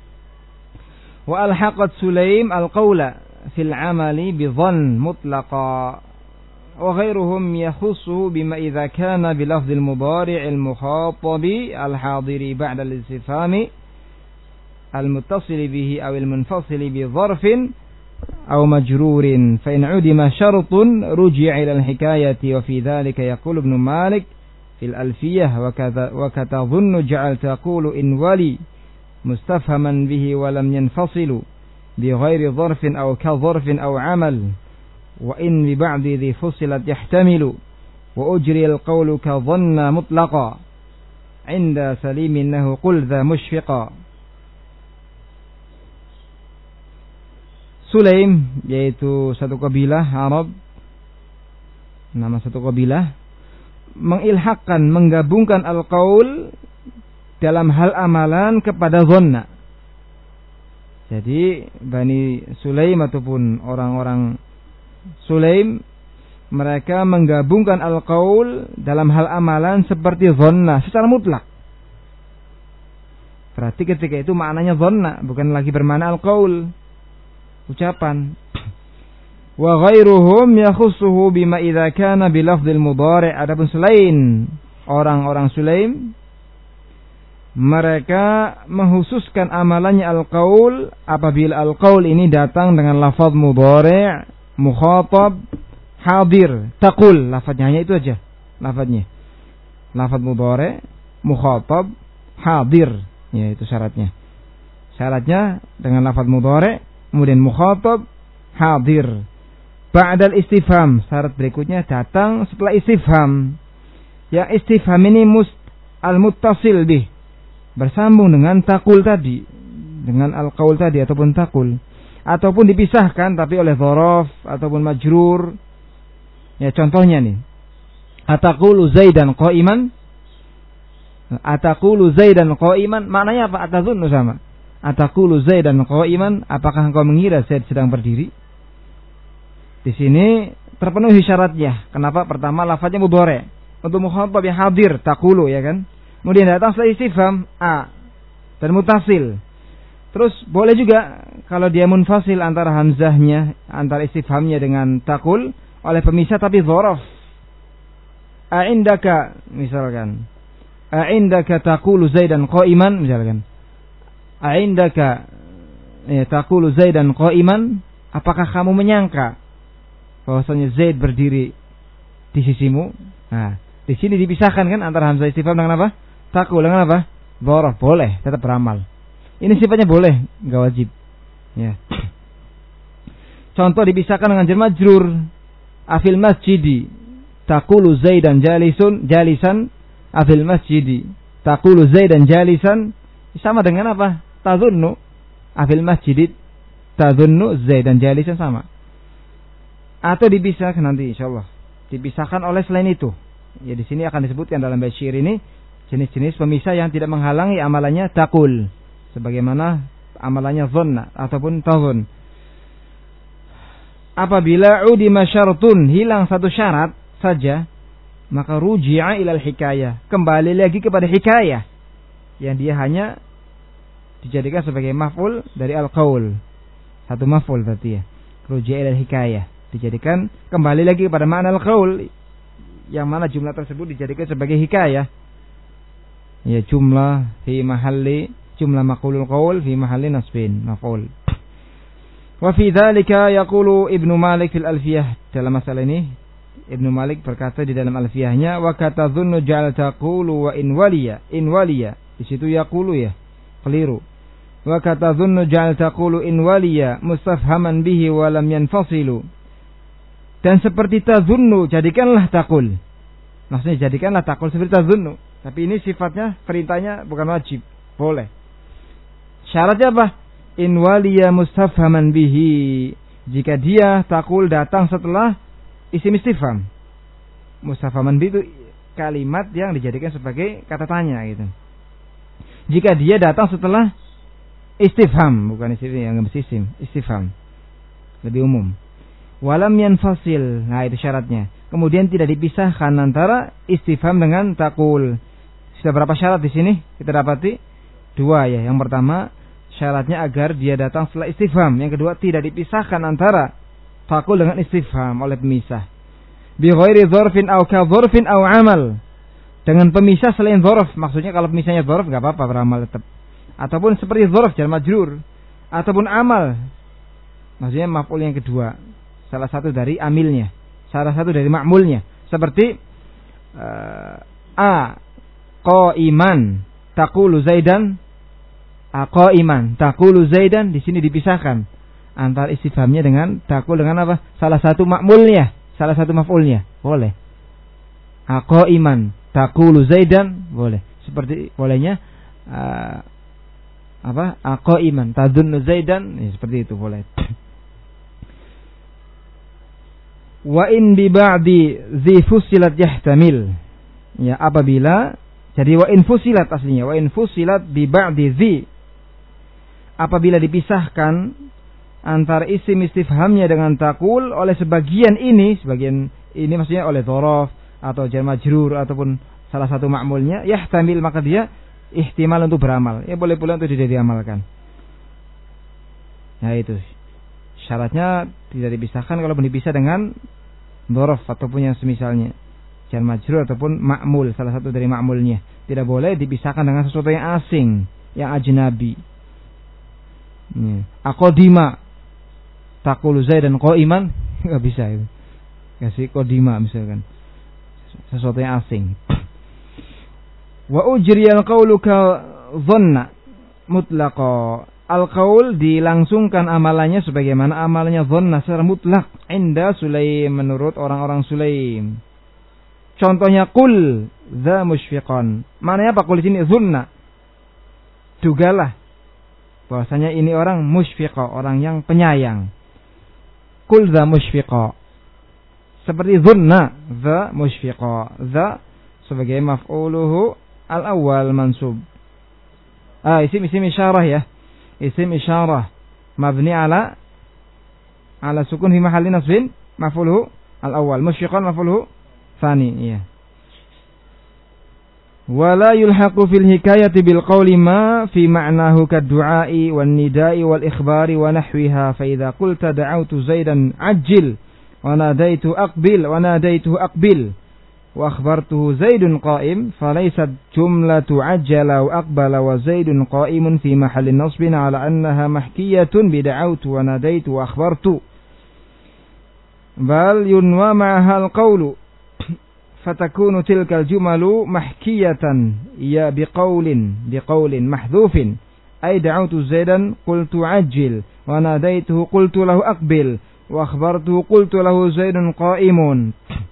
Wa alhaqat Sulaim al-qawla fil 'amali bi dhann mutlaqa. وغيرهم يخصه بما إذا كان بلفظ المضارع المخاطب الحاضر بعد الاستفهام المتصل به أو المنفصل بظرف أو مجرور فإن عدم شرط رجع إلى الحكاية وفي ذلك يقول ابن مالك في الألفية وكذا وكتظن جعل تقول إن ولي مستفهما به ولم ينفصل بغير ظرف أو كظرف أو عمل وإن ببعض ذي فصلت يحتمل وأجري القول كظن مطلقا عند سليم إنه قل ذا مشفقا. Sulaim yaitu satu kabilah Arab, nama satu kabilah, mengilhakkan, menggabungkan al-qaul dalam hal amalan kepada dhanna. Jadi Bani Sulaim ataupun orang-orang Sulaim mereka menggabungkan al-qaul dalam hal amalan seperti dhanna secara mutlak. Berarti ketika itu maknanya dhanna, bukan lagi bermakna al-qaul, ucapan. Wa ghairuhum yakhussuhu bima idza kana bi lafdzil mudhari'. Adapun selain orang-orang Sulaim, mereka menghususkan amalannya al-qaul apabila al-qaul ini datang dengan lafaz mudhari', mukhatab, hadir, taqul. Lafaznya hanya itu aja. Lafaznya lafaz mudhari', mukhatab, hadir. Ya, itu syaratnya. Syaratnya dengan lafaz mudhari', kemudian mukhatab, hadir. Ba'dal istifham, syarat berikutnya datang setelah istifham. Ya, istifham ini must al-muttasil bih, bersambung dengan taqul tadi, dengan al-qaul tadi ataupun taqul, ataupun dipisahkan tapi oleh dzaraf ataupun majrur. Ya, contohnya nih, ataqulu Zaidan qa'iman. Ataqulu Zaidan qa'iman maknanya apa? Atadzunnu sama. Ataqulu Zaidan qa'iman, apakah engkau mengira Zaid sedang berdiri? Di sini terpenuhi syaratnya. Kenapa? Pertama, lafadznya mudhari'. Untuk mukhatab yang hadir, taqulu, ya kan? Kemudian datang setelah istifham a dan mutasil. Terus boleh juga kalau dia munfasil antara hamzahnya, antara istifhamnya dengan taqul oleh pemisah tapi dzaraf. A'indaka misalkan. A'indaka taqulu Zaidan qa'iman misalkan. A'indaka ya taqulu Zaidan qa'iman, apakah kamu menyangka bahwasanya Zaid berdiri di sisimu? Nah, di sini dipisahkan kan antara hamzah istifham dengan apa? Taqul dengan apa? Dzaraf. Boleh, tetap beramal. Ini sifatnya boleh, enggak wajib. Ya. Contoh dipisahkan dengan jar majrur. Afil masjidi taqulu Zaidan jalisun jalisan afil masjidi taqulu Zaidan jalisan, sama dengan apa? Tadhunnu afil masjidi tadhunnu Zaidan jalisan, sama. Atau dipisahkan nanti insyaallah. Dipisahkan oleh selain itu. Ya, di sini akan disebutkan dalam bait syair ini jenis-jenis pemisah yang tidak menghalangi amalannya taqul, sebagaimana amalannya dhanna ataupun tadhun. Apabila udima syartun, hilang satu syarat saja, maka ruji'a ilal hikayah, kembali lagi kepada hikayah yang dia hanya dijadikan sebagai maf'ul dari al-qaul. Satu maf'ul berarti ya. Ruji'a ilal hikayah, dijadikan kembali lagi kepada makna al-qaul, yang mana jumlah tersebut dijadikan sebagai hikayah. Ya, jumlah fi mahalli jumlah maqulul qaul fi mahalli nasbin maf'ul. Wa fi dzalika yaqulu Ibnu Malik fil Alfiyah, dalam masalah ini Ibnu Malik berkata di dalam Alfiyahnya, wa katadhunnu ja'al taqulu wa in waliya in waliya, di situ yaqulu ya, keliru. Wa katadhunnu ja'al taqulu in waliya mustafhaman bihi wa lam yanfasilu. Dan seperti tadhunnu, jadikanlah taqul. Maksudnya jadikanlah taqul seperti tadhunnu. Tapi ini sifatnya, perintahnya bukan wajib, boleh. Syaratnya apa? In waliya mustafhaman bihi, jika dia taqul datang setelah isim istifham. Mustafhaman bihi itu kalimat yang dijadikan sebagai kata tanya gitu. Jika dia datang setelah istifham, bukan isim yang mesti isim, istifham. Lebih umum. Walam yanfasil, nah itu syaratnya. Kemudian tidak dipisahkan antara istifham dengan taqul. Sudah berapa syarat di sini? Kita dapati dua ya. Yang pertama, syaratnya agar dia datang setelah istifham. Yang kedua, tidak dipisahkan antara taqul dengan istifham oleh pemisah. Bi ghairi dzarfin aw ka dzarfin aw amal. Dengan pemisah selain dzarf. Maksudnya kalau pemisahnya dzarf enggak apa-apa, beramal tetap. Ataupun seperti dzarf jar majrur ataupun amal. Maksudnya maf'ul yang kedua, salah satu dari amilnya, salah satu dari ma'mulnya, seperti uh, a qa'iman taqulu Zaidan, a qa'iman taqulu Zaidan, di sini dipisahkan antara istifhamnya dengan taqul dengan apa? Salah satu ma'mulnya, salah satu maf'ulnya, boleh. A qa'iman taqulu Zaidan, boleh. Seperti bolehnya uh, apa? A qa'iman tadhunnu Zaidan, ya, seperti itu boleh. Wa in bi ba'di dzi fusilat yahtamil. Ya, apabila jadi wa in fusilat aslinya, wa in fusilat bi ba'di dzi, apabila dipisahkan antara isim istifhamnya dengan taqul oleh sebagian ini, sebagian ini maksudnya oleh dzaraf atau jar majrur ataupun salah satu ma'mulnya, yahtamil, maka dia ihtimal untuk beramal. Ya, boleh pula untuk tidak diamalkan. Nah, itu syaratnya tidak dipisahkan kalau dipisah dengan dzaraf ataupun yang semisalnya, jar majrur ataupun ma'mul, salah satu dari ma'mulnya. Tidak boleh dipisahkan dengan sesuatu yang asing, yang ajnabi. Ya. Aqdima taqulu Zaidan qa'iman, enggak bisa itu. Kasih qadima misalkan, sesuatu yang asing. Wa ujriyal qawlu ka dhanna mutlaqa. Al-qaul dilangsungkan amalannya sebagaimana amalnya dhanna secara mutlak inda Sulaim, menurut orang-orang Sulaim. Contohnya qul dza musyfiqan. Maknanya apa qul di sini? Dhanna. Dugalah bahwasanya ini orang musyfiqa, orang yang penyayang. Qul dza musyfiqa. Seperti dhanna dza musyfiqa. Dza sebagai maf'uluhu al-awwal mansub. Ah, isim isim isyarah ya. Isim isyarah mabni ala ala sukun fi mahalli nasbin maf'uluhu al-awwal. Musyfiqan maf'ulhu tsani, iya. Wala yulhaqu fil hikayati bil qawli ma fi ma'nahu kad-du'a'i wan nida'i wal ikhbari wa nahwiha fa idza qulta da'awtu Zaidan ajil wa nadaitu aqbil wa nadaitu aqbil wa akhbartuhu Zaidun qa'im falaysat jumlatu ajjala wa aqbala wa Zaidun qa'imun fi mahallin nasbin ala annaha mahkiyatun bi da'awtu wa nadaitu wa akhbartu bal yunwa ma'aha al-qawlu fatakunu tilkal jumalu mahkiyatan ya biqaulin biqaulin mahdhufin ay da'awtu Zaidan qultu ajil wa nadaituhu qultu lahu aqbil wa akhbartuhu qultu lahu Zaidun qa'imun.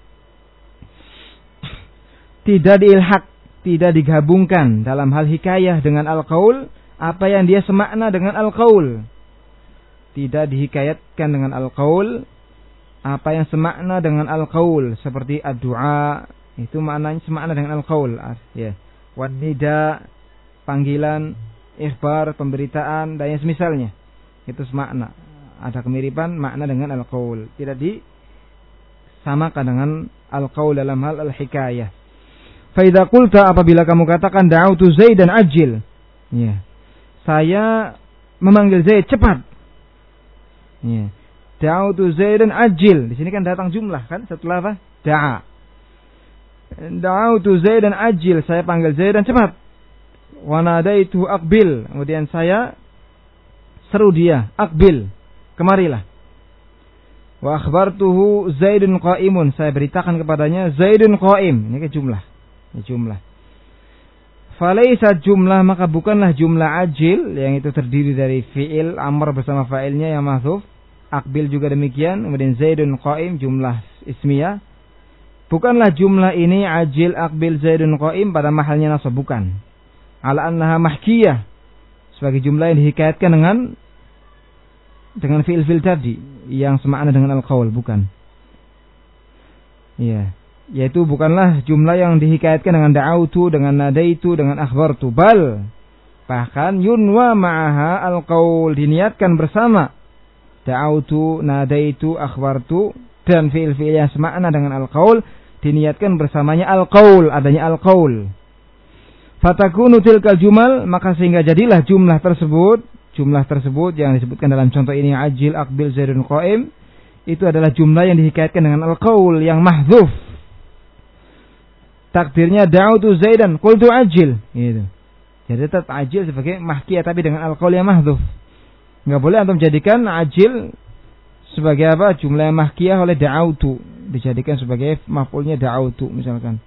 Tidak diilhaq, tidak digabungkan dalam hal hikayah dengan al-qaul apa yang dia semakna dengan al-qaul. Tidak dihikayatkan dengan al-qaul apa yang semakna dengan al-qaul seperti ad-du'a, itu maknanya semakna dengan al-qaul, ya. Wan nida, panggilan, ikhbar, pemberitaan dan yang semisalnya. Itu semakna. Ada kemiripan makna dengan al-qaul. Tidak disamakan dengan al-qaul dalam hal al-hikayah. Fa idza qulta, apabila kamu katakan da'autu Zaidan ajil, ya. Saya memanggil Zaid cepat. Ya. Da'autu Zaidan ajil. Di sini kan datang jumlah kan setelah apa? Da'a. Da'autu Zaidan ajil. Saya panggil Zaidan cepat. Wa nadaitu aqbil. Kemudian saya seru dia, aqbil. Kemarilah. Wa akhbartuhu Zaidun qa'imun. Saya beritakan kepadanya Zaidun qa'im. Ini kan jumlah. Ini jumlah. Falaisa jumlah, maka bukanlah jumlah ajil yang itu terdiri dari fi'il amr bersama fa'ilnya yang mahdzuf. Aqbil juga demikian, kemudian Zaidun qa'im jumlah ismiyah. Bukanlah jumlah ini ajil aqbil Zaidun qa'im pada mahalnya nasab, bukan. Ala annaha mahkiyah, sebagai jumlah yang dihikayatkan dengan dengan fi'il-fi'il tadi yang semakna dengan al-qaul, bukan. Iya, yaitu bukanlah jumlah yang dihikayatkan dengan da'autu, dengan nadaitu, dengan akhbartu, bal bahkan yunwa ma'aha al-qaul, diniatkan bersama da'autu, nadaitu, akhbartu dan fi'il-fi'il yang semakna dengan al-qaul diniatkan bersamanya al-qaul, adanya al-qaul. Fatakunu tilkal jumal, maka sehingga jadilah jumlah tersebut, jumlah tersebut yang disebutkan dalam contoh ini ajil, aqbil, Zaidun qa'im, itu adalah jumlah yang dihikayatkan dengan al-qaul yang mahdzuf. Takdirnya da'autu Zaidan, qultu ajil, gitu. Jadi tetap ajil sebagai mahkiyah tapi dengan al-qaul yang mahdzuf. Enggak boleh antum jadikan ajil sebagai apa? Jumlah yang mahkiyah oleh da'autu, dijadikan sebagai maf'ulnya da'autu misalkan.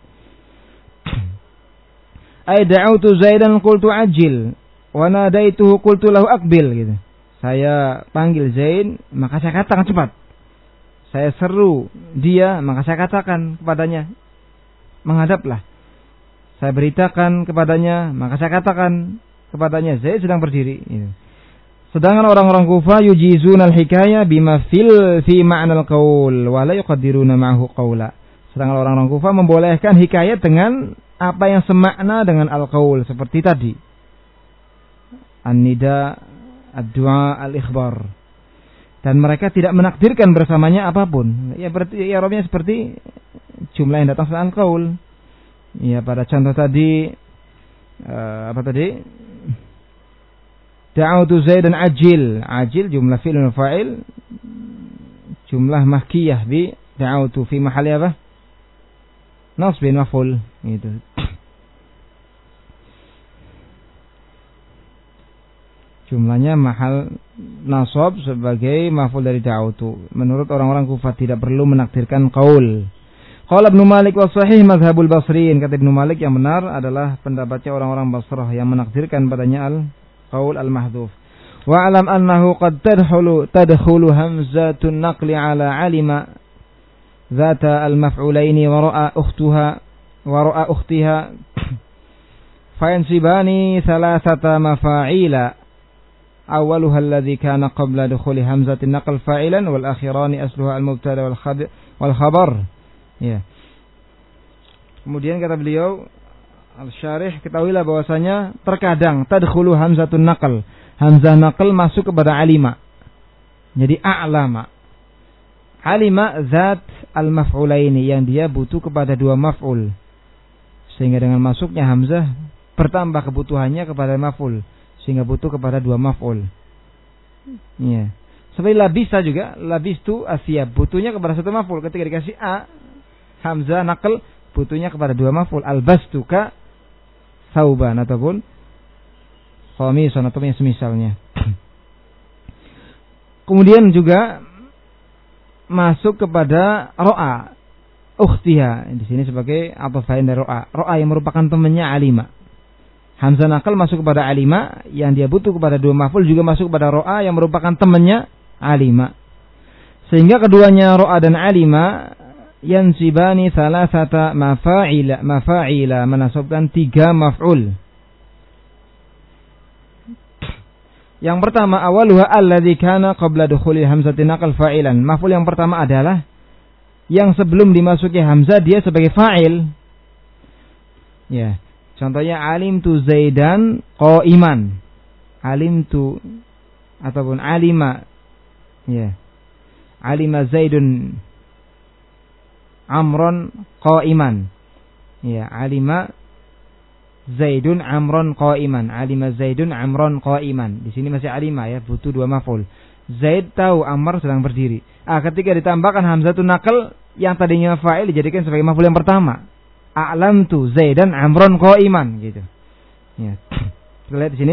Ai da'autu Zaidan qultu ajil wa nadaituhu qultu lahu aqbil, gitu. Saya panggil Zaid, maka saya katakan cepat. Saya seru dia, maka saya katakan kepadanya menghadaplah. Saya beritakan kepadanya, maka saya katakan kepadanya Zaid sedang berdiri, gitu. Sedangkan orang-orang Kufah yujizuna al-hikayah bima fil fi ma'na al-qaul wa la yuqaddiruna ma'ahu qaula. Sedangkan orang-orang Kufah membolehkan hikayat dengan apa yang semakna dengan al-qaul seperti tadi. An-nida, ad-du'a, al-ikhbar. Dan mereka tidak menakdirkan bersamanya apapun. Ya berarti ya robnya seperti jumlah yang datang setelah al-qaul. Ya pada contoh tadi uh, apa tadi? Da'autu Zaidan ajil, ajil jumlah fi'il wa fa'il, jumlah mahkiyah bi da'autu fi mahalli apa? Nasbin maf'ul, gitu. Jumlahnya mahal nasab sebagai maf'ul dari da'autu. Menurut orang-orang Kufah tidak perlu menakdirkan qaul. Qala Ibnu Malik wa sahih mazhabul Basriyin, kata Ibnu Malik yang benar adalah pendapatnya orang-orang Basrah yang menakdirkan padanya al qaul al-mahdhuf. Wa alam annahu qad tadkhulu tadkhulu hamzatun naqli ala alima dzata al-maf'ulaini wa ra'a ukhtuha wa ra'a ukhtiha fayansibani thalathata mafa'ila awwaluha alladhi kana qabla dukhuli hamzatin naql fa'ilan wal akhirani asluha al-mubtada wal khabar wal khabar. Ya. Kemudian kata beliau Al-Syarih, ketahuilah bahwasanya terkadang tadkhulu hamzatun naql, hamzah naql masuk kepada alima. Jadi a'lama. alima zat al-maf'ulaini, yang dia butuh kepada dua maf'ul. Sehingga dengan masuknya hamzah bertambah kebutuhannya kepada maf'ul, sehingga butuh kepada dua maf'ul. Ya. Seperti labisa juga, labistu asyab, butuhnya kepada satu maf'ul. Ketika dikasih a, hamzah naql, butuhnya kepada dua maf'ul. Albastuka sauban ataupun khamisan atau yang semisalnya. Kemudian juga masuk kepada ro'a, ukhtiha, di sini sebagai apa fain dari ro'a. Ro'a yang merupakan temannya alima. Hamzah naql masuk kepada alima, yang dia butuh kepada dua maf'ul, juga masuk kepada ro'a yang merupakan temannya alima. Sehingga keduanya ro'a dan alima yansibani salasata mafa'ila, mafa'ila, menasabkan tiga maf'ul. Yang pertama, awaluha alladzi kana qabla dukhulil hamzati naqal fa'ilan. Maf'ul yang pertama adalah yang sebelum dimasuki hamzah dia sebagai fa'il. Ya, contohnya alimtu Zaidan qa'iman. Alimtu ataupun alima. Ya. Alima Zaidun Amron qa'iman. Ya, alima Zaidun Amron qa'iman. Alima Zaidun Amron qa'iman. Di sini masih alima ya, butuh dua maf'ul. Zaid tahu Amr sedang berdiri. Ah, ketika ditambahkan hamzatun naql yang tadinya fa'il dijadikan sebagai maf'ul yang pertama. A'lamtu Zaidan Amron qa'iman gitu. Ya. Kita lihat di sini.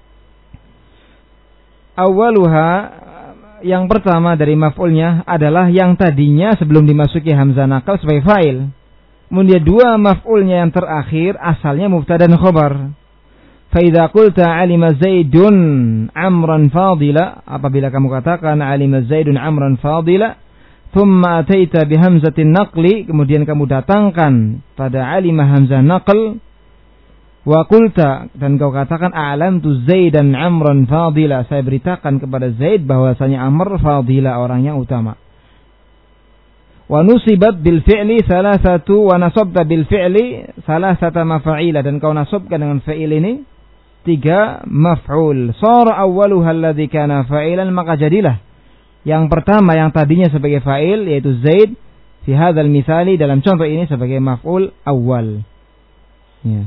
Awaluha, yang pertama dari maf'ulnya adalah yang tadinya sebelum dimasuki hamzah naql sebagai fa'il. Kemudian dua maf'ulnya yang terakhir asalnya mubtada dan khabar. Fa idza qulta alima Zaidun Amran fadila, apabila kamu katakan alima Zaidun Amran fadila, thumma ataita bi hamzatin naqli, kemudian kamu datangkan pada alima hamzah naql, wa qulta, dan kau katakan a'lamtu Zaidan Amran fadila, saya beritakan kepada Zaid bahwasanya Amr fadila, orang yang utama. Wa nusibat bil fi'li salasatu, wa nasabta bil fi'li salasata mafa'ila, dan kau nasabkan dengan fi'il ini tiga maf'ul. Shara awwaluha alladhi kana fa'ilan, maka jadilah yang pertama yang tadinya sebagai fa'il yaitu Zaid fi hadzal misali, dalam contoh ini sebagai maf'ul awal. Ya.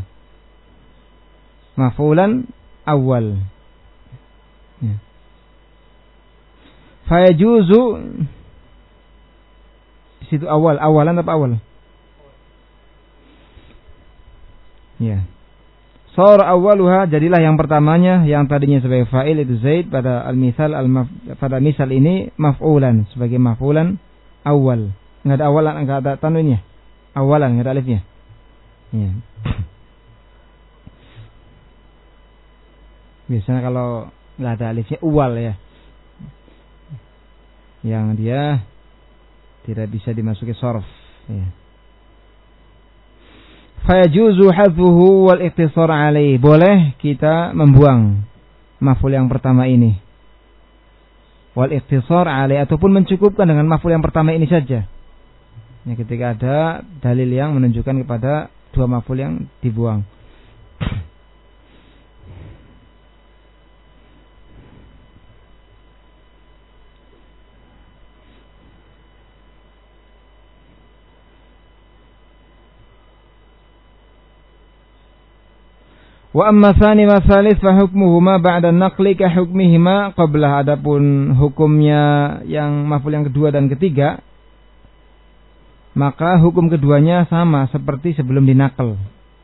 Maf'ulan awal. Ya. Fa yajuzu, situ awal, awalan apa awal? Ya. Shara awwaluha, jadilah yang pertamanya yang tadinya sebagai fa'il itu Zaid pada al-misal al-maf, pada misal ini maf'ulan, sebagai maf'ulan awal. Enggak ada awalan, enggak ada tanwinnya. Awalan, enggak ada alifnya. Ya. Biasanya kalau enggak ada alifnya uwal ya. Yang dia tidak bisa dimasuki shorf ya. Fayajuzu hadfuhu wal ikhtisar alaih, boleh kita membuang maf'ul yang pertama ini, wal ikhtisar alaih, ataupun mencukupkan dengan maf'ul yang pertama ini saja ya, ketika ada dalil yang menunjukkan kepada dua maf'ul yang dibuang. Wa amma tsani wa tsalits fa hukmuhuma ba'da an-naqli ka hukmihima qabla, adapun hukumnya yang maf'ul yang kedua dan ketiga, maka hukum keduanya sama seperti sebelum dinaql.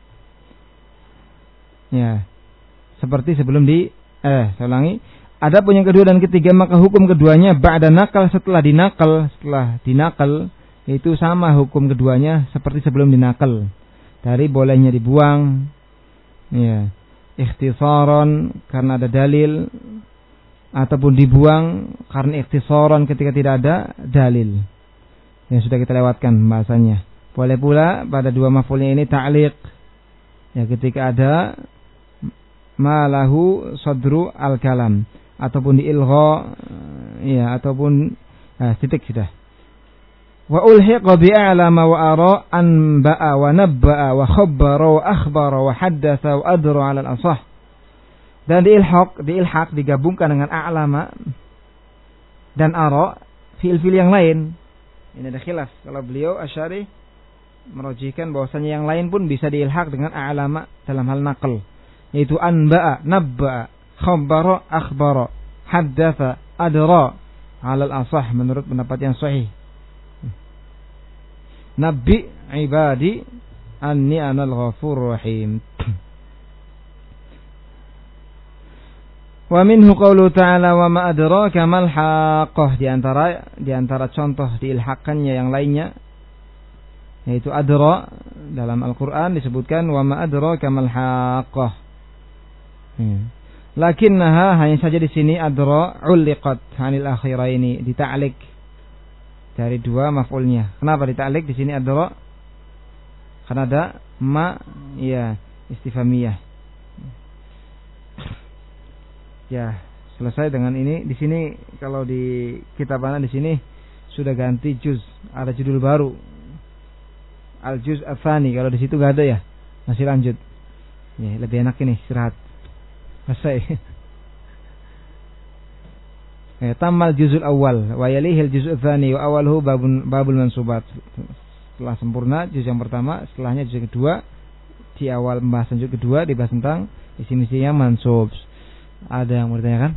Ya. Seperti sebelum di eh saya ulangi. Adapun yang kedua dan ketiga, maka hukum keduanya ba'da naql, setelah dinaql, setelah dinaql itu sama hukum keduanya seperti sebelum dinaql. Dari bolehnya dibuang, ya, ikhtisaran karena ada dalil, ataupun dibuang karena ikhtisaran ketika tidak ada dalil. Yang sudah kita lewatkan bahasanya. Boleh pula pada dua maf'ulnya ini ta'liq. Ya, ketika ada ma lahu sadru al-kalam, ataupun di ilgha, ya, ataupun nah, titik sudah. Wa ulhiqa bi a'lama wa ara anba'a wa nabba'a wa khabbara wa akhbara wa haddatsa wa adra 'ala al-asah. Dan diilhaq, diilhaq digabungkan dengan a'lama dan ara fiil-fiil yang lain. Ini ada khilaf. Kalau beliau Asy'ari merujihkan bahwasanya yang lain pun bisa diilhaq dengan a'lama dalam hal naql, yaitu anba'a, nabba'a, khabara, akhbara, haddatsa, adra, 'ala al-asah menurut pendapat yang sahih. Nabi ibadi anni anal ghafurur rahim. Wa minhu qawlu ta'ala wa ma adraka mal haqqah, di antara di antara contoh diilhaqkannya yang lainnya yaitu adra dalam Al-Qur'an disebutkan wa ma adraka mal haqqah. Hmm. Lakinnaha hanya saja di sini adra uliqat 'anil akhiraini, dita'lik dari dua maf'ulnya. Kenapa dita'lik di sini adra? Karena ada ma ya istifhamiyah. Ya, selesai dengan ini. Di sini kalau di kitabana di sini sudah ganti juz, ada judul baru. Al-juz ats-tsani, kalau di situ enggak ada ya. Masih lanjut. Ya, lebih enak ini istirahat. Selesai. Ya, tamal juzul awal wa yalihil juz'u tsani wa awaluhu babun babul mansubat. Setelah sempurna juz yang pertama, setelahnya juz yang kedua. Di awal pembahasan juz kedua dibahas tentang isi-isi yang mansub. Ada yang mau ditanyakan?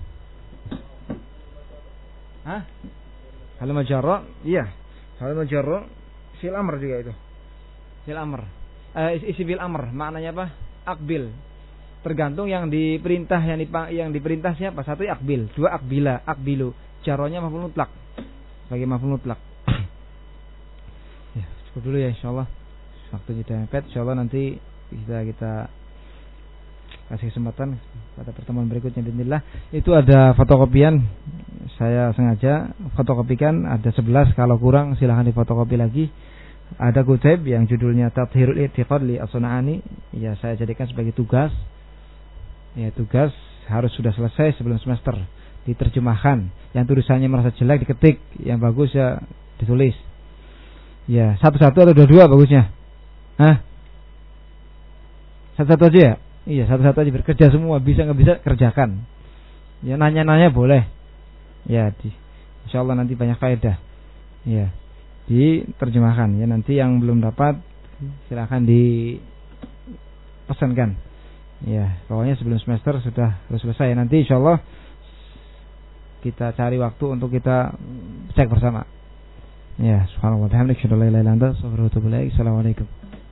Hah? Hal majarra? Iya. Hal majarra fil amr juga itu. Fil amr. Eh, isi fil amr maknanya apa? Akbil. Tergantung yang diperintah, yang dipang, yang diperintah siapa? Satu akbil, dua akbila, akbilu. Jarronya maf'ul mutlak. Sebagai maf'ul mutlak. Ya, cukup dulu ya insyaallah. Waktunya sudah mepet, insyaallah nanti kita kita kasih kesempatan pada pertemuan berikutnya bismillah. Itu ada fotokopian. Saya sengaja fotokopikan ada sebelas, kalau kurang silahkan difotokopi lagi. Ada kutub yang judulnya Tathhirul I'tiqad li As-Sun'ani. Ya, saya jadikan sebagai tugas. Ya, tugas harus sudah selesai sebelum semester, diterjemahkan. Yang tulisannya merasa jelek diketik, yang bagus ya ditulis. Ya, satu-satu atau dua-dua bagusnya? Hah? Satu-satu aja ya? Iya, satu-satu aja, bekerja semua, bisa nggak bisa kerjakan. Ya, nanya-nanya boleh. Ya, di, insyaallah nanti banyak faedah. Ya, diterjemahkan. Ya, nanti yang belum dapat silakan dipesankan. Ya, pokoknya sebelum semester sudah harus selesai. Nanti insyaallah kita cari waktu untuk kita cek bersama. Ya, subhanallah, alhamdulillah, la ilaha illa anta, astaghfiruka wa atubu ilaik. Assalamualaikum.